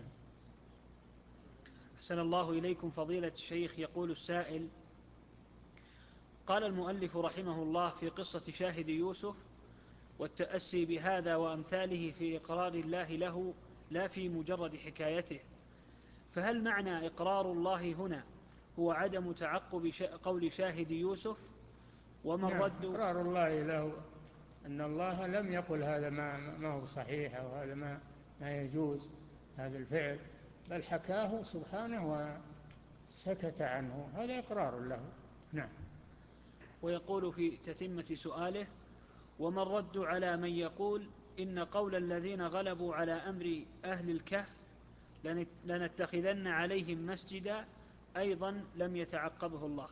أحسن الله إليكم فضيلة الشيخ. يقول السائل: قال المؤلف رحمه الله في قصة شاهد يوسف والتأسي بهذا وأمثاله في إقرار الله له لا في مجرد حكايته، فهل معنى إقرار الله هنا هو عدم تعقب قول شاهد يوسف؟ وما نعم. الرد؟ إقرار الله له أن الله لم يقل هذا ما, ما هو صحيح أو هذا ما, ما يجوز هذا الفعل، بل حكاه سبحانه وسكت عنه، هذا إقرار له. نعم. ويقول في تتمة سؤاله: وما الرد على من يقول إن قول الذين غلبوا على أمر أهل الكهف لنتخذن عليهم مسجدا أيضا لم يتعقبه الله؟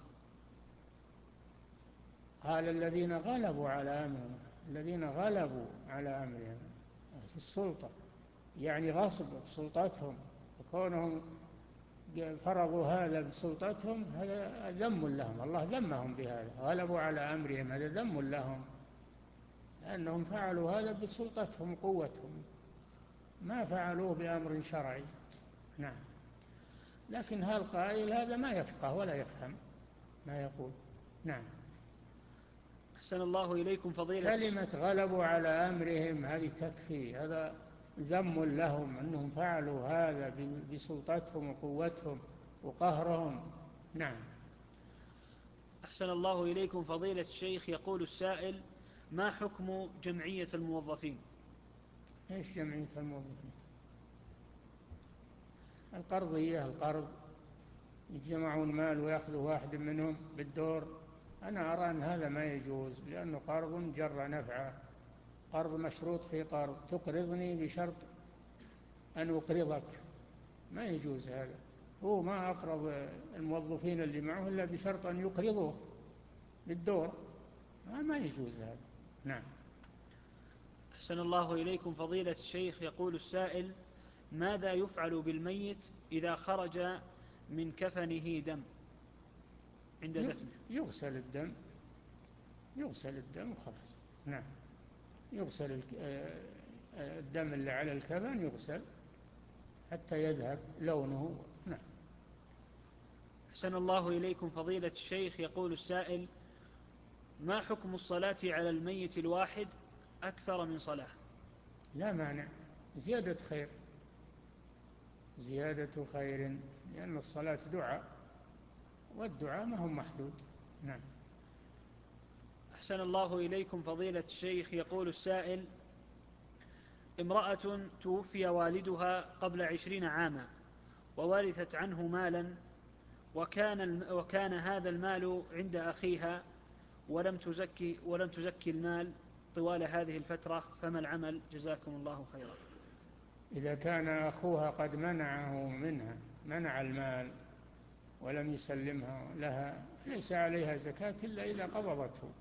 قال الذين غلبوا على أمرهم، الذين غلبوا على أمرهم في السلطة، يعني غصب سلطتهم، وكونهم فرضوا هذا بسلطتهم هذا ذم لهم، الله ذمهم بهذا، غلبوا على أمرهم هذا ذم لهم، لأنهم فعلوا هذا بسلطتهم قوتهم، ما فعلوه بأمر شرعي. نعم. لكن هالقائل هذا ما يفقه ولا يفهم ما يقول. نعم. أحسن الله إليكم فضيلة. كلمة غلبوا على أمرهم هذه تكفي، هذا ذم لهم أنهم فعلوا هذا بسلطتهم وقوتهم وقهرهم. نعم. أحسن الله إليكم فضيلة الشيخ. يقول السائل: ما حكم جمعية الموظفين؟ إيش جمعية الموظفين؟ القرضية، القرض، يجمعون مال ويأخذوا واحد منهم بالدور. أنا أرى أن هذا ما يجوز، لأنه قرض جر نفعه، قرض مشروط في قرض، تقرضني بشرط أن أقرضك، ما يجوز هذا. هو ما أقرض الموظفين اللي معه إلا بشرط أن يقرضوه بالدور، ما يجوز هذا. نعم. أحسن الله إليكم فضيلة الشيخ. يقول السائل: ماذا يفعل بالميت إذا خرج من كفنه دم عند دفنه؟ يغسل الدم، يغسل الدم وخلاص. نعم، يغسل الدم اللي على الكفن، يغسل حتى يذهب لونه. نعم. أحسن الله إليكم فضيلة الشيخ. يقول السائل: ما حكم الصلاة على الميت الواحد أكثر من صلاة؟ لا مانع، زيادة خير، زيادة خير، لأن الصلاة دعاء، والدعاء ما هو محدود. نعم. أحسن الله إليكم فضيلة الشيخ. يقول السائل: امرأة توفي والدها قبل عشرين عاما وورثت عنه مالا، وكان, وكان هذا المال عند أخيها، ولم تزكي, ولم تزكي المال طوال هذه الفترة، فما العمل؟ جزاكم الله خيرا. إذا كان أخوها قد منعه منها، منع المال ولم يسلمها لها، ليس عليها زكاة إلا إذا قبضته.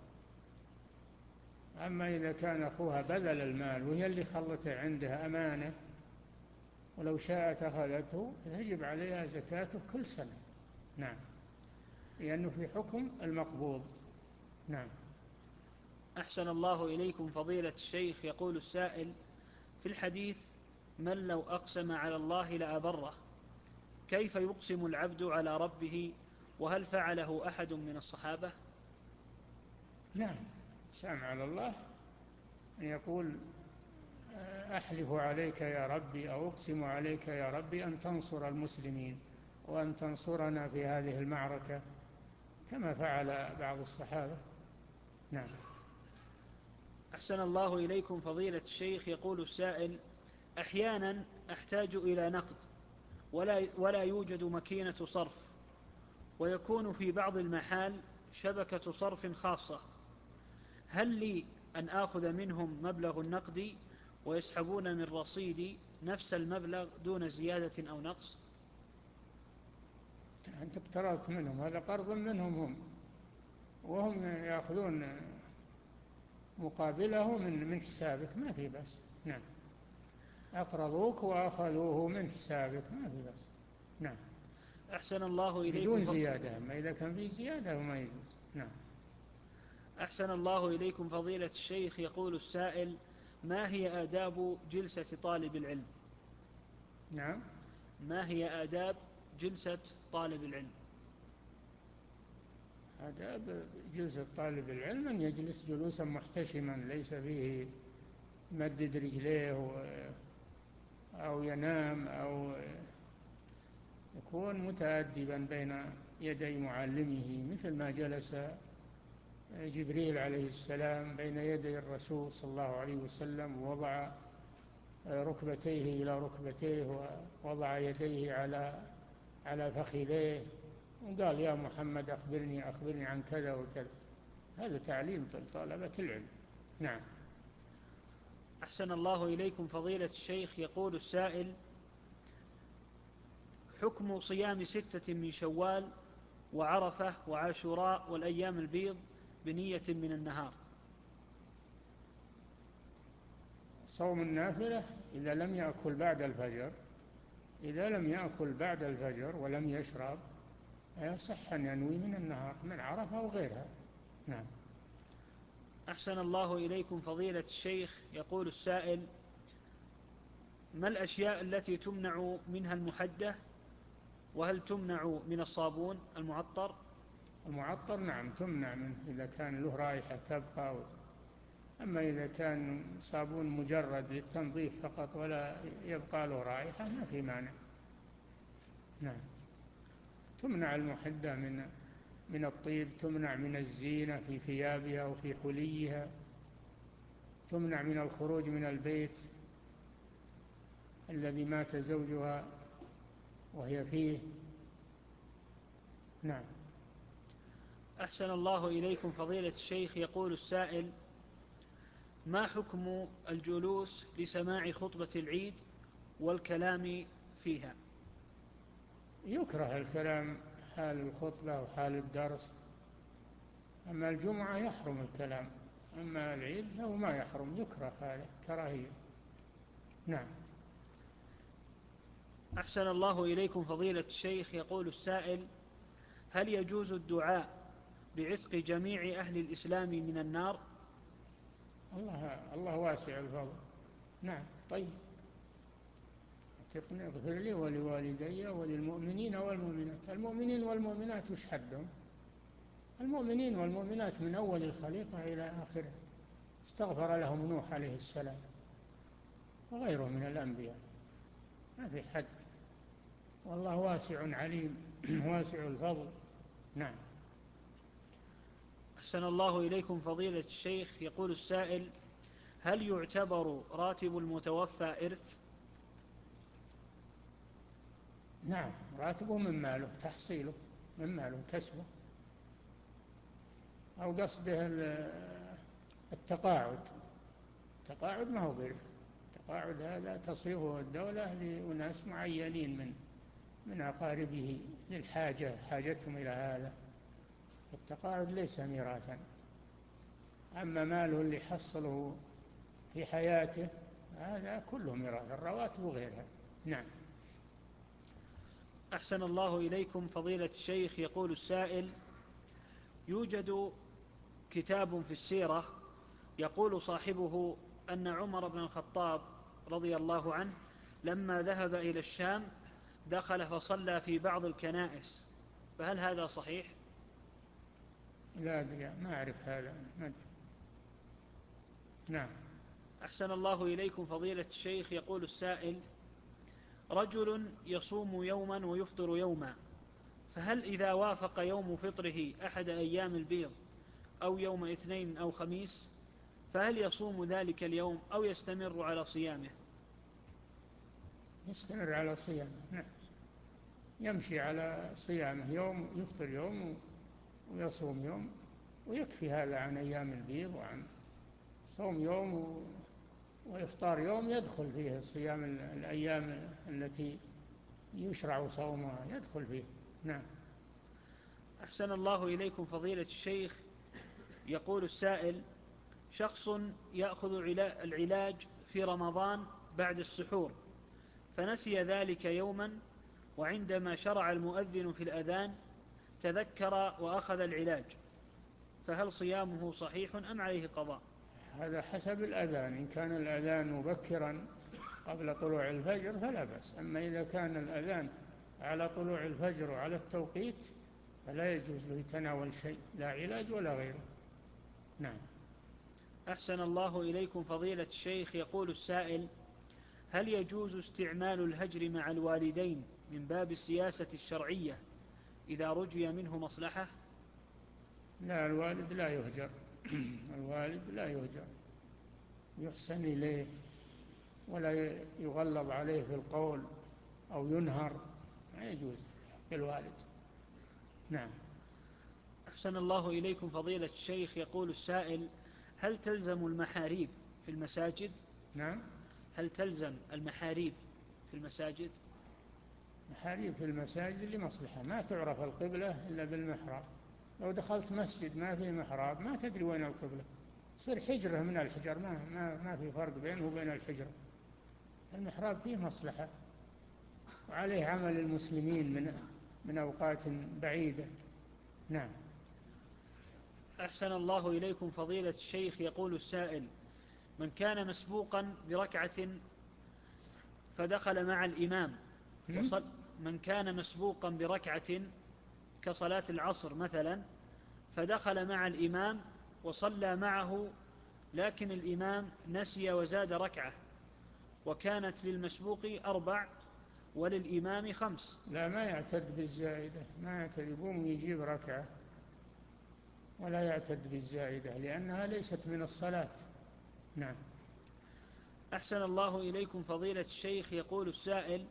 أما إذا كان أخوها بذل المال وهي اللي خلته عندها أمانة، ولو شاءت أخذته، يجب عليها زكاته كل سنة. نعم، لأنه في حكم المقبوض. نعم. أحسن الله إليكم فضيلة الشيخ. يقول السائل: في الحديث: من لو أقسم على الله لأبره، كيف يقسم العبد على ربه؟ وهل فعله أحد من الصحابة؟ نعم، سام على الله أن يقول: أحلف عليك يا ربي، أو أقسم عليك يا ربي أن تنصر المسلمين وأن تنصرنا في هذه المعركة، كما فعل بعض الصحابة. نعم. أحسن الله إليكم فضيلة الشيخ. يقول السائل: أحيانا أحتاج إلى نقد ولا, ولا يوجد ماكينة صرف، ويكون في بعض المحال شبكة صرف خاصة، هل لي أن آخذ منهم مبلغ النقد ويسحبون من رصيدي نفس المبلغ دون زيادة أو نقص؟ أنت اقترضت منهم، هذا قرض منهم هم، وهم يأخذون مقابله من من حسابك، ما في بس. نعم، أقرضوك وأخذوه من حسابك، ما في بس. نعم. أحسن الله إليكم بدون زيادة، أما إذا كان فيه زيادة وما يجوز. نعم. أحسن الله إليكم فضيلة الشيخ. يقول السائل: ما هي آداب جلسة طالب العلم؟ نعم. ما هي آداب جلسة طالب العلم؟ آداب جلسة طالب العلم أن يجلس جلوسا محتشما، ليس فيه يمدد رجليه أو ينام، أو يكون متأدبا بين يدي معلمه، مثل ما جلس جبريل عليه السلام بين يدي الرسول صلى الله عليه وسلم، ووضع ركبتيه إلى ركبتيه، ووضع يديه على على فخذيه، وقال: يا محمد أخبرني أخبرني عن كذا وكذا. هذا تعليم طلبة العلم. نعم. أحسن الله إليكم فضيلة الشيخ. يقول السائل: حكم صيام ستة من شوال وعرفة وعاشوراء والأيام البيض بنية من النهار؟ صوم النافلة إذا لم يأكل بعد الفجر، إذا لم يأكل بعد الفجر ولم يشرب، يصح أن ينوي من النهار، من عرفة وغيرها. نعم. أحسن الله إليكم فضيلة الشيخ. يقول السائل: ما الأشياء التي تمنع منها المحدة؟ وهل تمنع من الصابون المعطر؟ المعطر نعم تمنع منه إذا كان له رائحة تبقى، أما إذا كان صابون مجرد للتنظيف فقط ولا يبقى له رائحة ما في مانع. نعم. تمنع المحدة من من الطيب، تمنع من الزينة في ثيابها وفي حليها، تمنع من الخروج من البيت الذي مات زوجها وهي فيه. نعم. أحسن الله إليكم فضيلة الشيخ. يقول السائل: ما حكم الجلوس لسماع خطبة العيد والكلام فيها؟ يكره الكلام حال الخطبة وحال الدرس، أما الجمعة يحرم الكلام، أما العيد فهو ما يحرم، يكره هذا كراهية. نعم. أحسن الله إليكم فضيلة الشيخ. يقول السائل: هل يجوز الدعاء بعتق جميع أهل الإسلام من النار؟ الله الله واسع الفضل. نعم. طيب، اغفر لي ولوالدي وللمؤمنين والمؤمنات. المؤمنين والمؤمنات وش حدهم؟ المؤمنين والمؤمنات من أول الخليقة إلى آخره، استغفر لهم نوح عليه السلام وغيره من الأنبياء، ما في حد، والله واسع عليم واسع الفضل. نعم. أحسن الله إليكم فضيلة الشيخ. يقول السائل: هل يعتبر راتب المتوفى إرث؟ نعم، راتبه من ماله، تحصيله من ماله، كسبه، أو قصده التقاعد. التقاعد ما هو بإرث، التقاعد هذا تصرفه الدولة لأناس معينين من من أقاربه للحاجة، حاجتهم إلى هذا. التقاعد ليس ميراثا. أما ماله اللي حصله في حياته هذا كله ميراث، الرواتب وغيرها. نعم. أحسن الله إليكم فضيلة الشيخ. يقول السائل: يوجد كتاب في السيرة يقول صاحبه أن عمر بن الخطاب رضي الله عنه لما ذهب إلى الشام دخل فصلى في بعض الكنائس، فهل هذا صحيح؟ لا أدري، ما أعرف هذا، ما أدري. نعم. أحسن الله إليكم فضيلة الشيخ. يقول السائل: رجل يصوم يوما ويفطر يوما، فهل إذا وافق يوم فطره أحد أيام البيض أو يوم اثنين أو خميس فهل يصوم ذلك اليوم أو يستمر على صيامه؟ يستمر على صيامه. نعم، يمشي على صيامه، يوم يفطر يوم ويصوم يوم، ويكفي هذا عن أيام البيض، وعن صوم يوم وإفطار يوم يدخل فيه صيام الأيام التي يشرع صومها، يدخل فيه. نعم. أحسن الله إليكم فضيلة الشيخ. يقول السائل: شخص يأخذ العلاج في رمضان بعد السحور فنسي ذلك يوما، وعندما شرع المؤذن في الأذان تذكر وأخذ العلاج، فهل صيامه صحيح أم عليه قضاء؟ هذا حسب الأذان، إن كان الأذان مبكرا قبل طلوع الفجر فلا بأس، أما إذا كان الأذان على طلوع الفجر وعلى التوقيت فلا يجوز له يتناول شيء، لا علاج ولا غيره. نعم. أحسن الله إليكم فضيلة الشيخ. يقول السائل: هل يجوز استعمال الهجر مع الوالدين من باب السياسة الشرعية إذا رجي منه مصلحة؟ لا، الوالد لا يهجر الوالد لا يهجر، يحسن إليه ولا يغلظ عليه في القول أو ينهر، ما يجوز الوالد. نعم. أحسن الله إليكم فضيلة الشيخ. يقول السائل: هل تلزم المحاريب في المساجد؟ نعم. هل تلزم المحاريب في المساجد؟ محاريب في المساجد لمصلحة، ما تعرف القبلة إلا بالمحراب. لو دخلت مسجد ما فيه محراب ما تدري وين القبلة، يصير حجرة من الحجر، ما, ما, ما في فرق بينه وبين الحجرة. المحراب فيه مصلحة وعليه عمل المسلمين من, من أوقات بعيدة. نعم. أحسن الله إليكم فضيلة الشيخ. يقول السائل: من كان مسبوقا بركعة فدخل مع الإمام وصل من كان مسبوقا بركعة كصلاة العصر مثلا، فدخل مع الإمام وصلى معه، لكن الإمام نسي وزاد ركعة، وكانت للمسبوق أربع وللإمام خمس. لا، ما يعتد بالزائدة، ما يعتد، يقوم يجيب ركعة ولا يعتد بالزائدة لأنها ليست من الصلاة. نعم. أحسن الله إليكم فضيلة الشيخ. يقول السائل: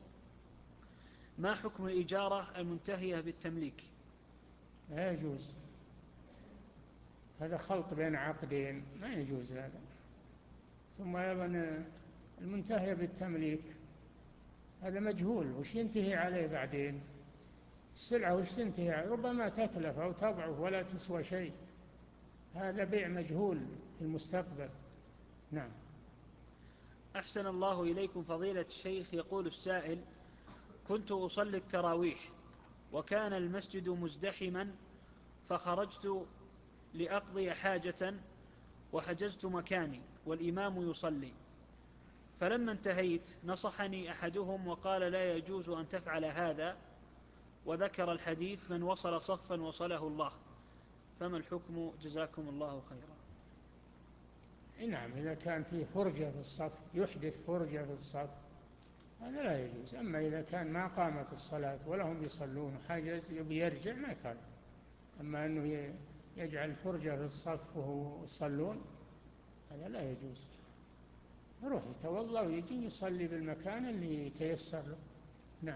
ما حكم الإجارة المنتهية بالتمليك؟ لا يجوز، هذا خلط بين عقدين، ما يجوز هذا. ثم أيضا المنتهية بالتمليك هذا مجهول، وش ينتهي عليه بعدين؟ السلعة وش تنتهي عليه؟ ربما تتلف أو تضعف ولا تسوى شيء، هذا بيع مجهول في المستقبل. نعم. أحسن الله إليكم فضيلة الشيخ. يقول السائل: كنت أصلي التراويح وكان المسجد مزدحما، فخرجت لأقضي حاجة وحجزت مكاني والإمام يصلي، فلما انتهيت نصحني أحدهم وقال: لا يجوز أن تفعل هذا، وذكر الحديث: من وصل صفا وصله الله. فما الحكم جزاكم الله خيرا؟ نعم، إذا كان فيه فرجة في الصف، يحدث فرجة في الصف، هذا لا يجوز. أما إذا كان ما قامت الصلاة ولهم يصلون حاجز يبي يرجع ما كان. أما أنه يجعل فرجة في الصف وهو يصلون هذا لا يجوز. يروح يتوضأ ويجي يصلي بالمكان اللي يتيسر له.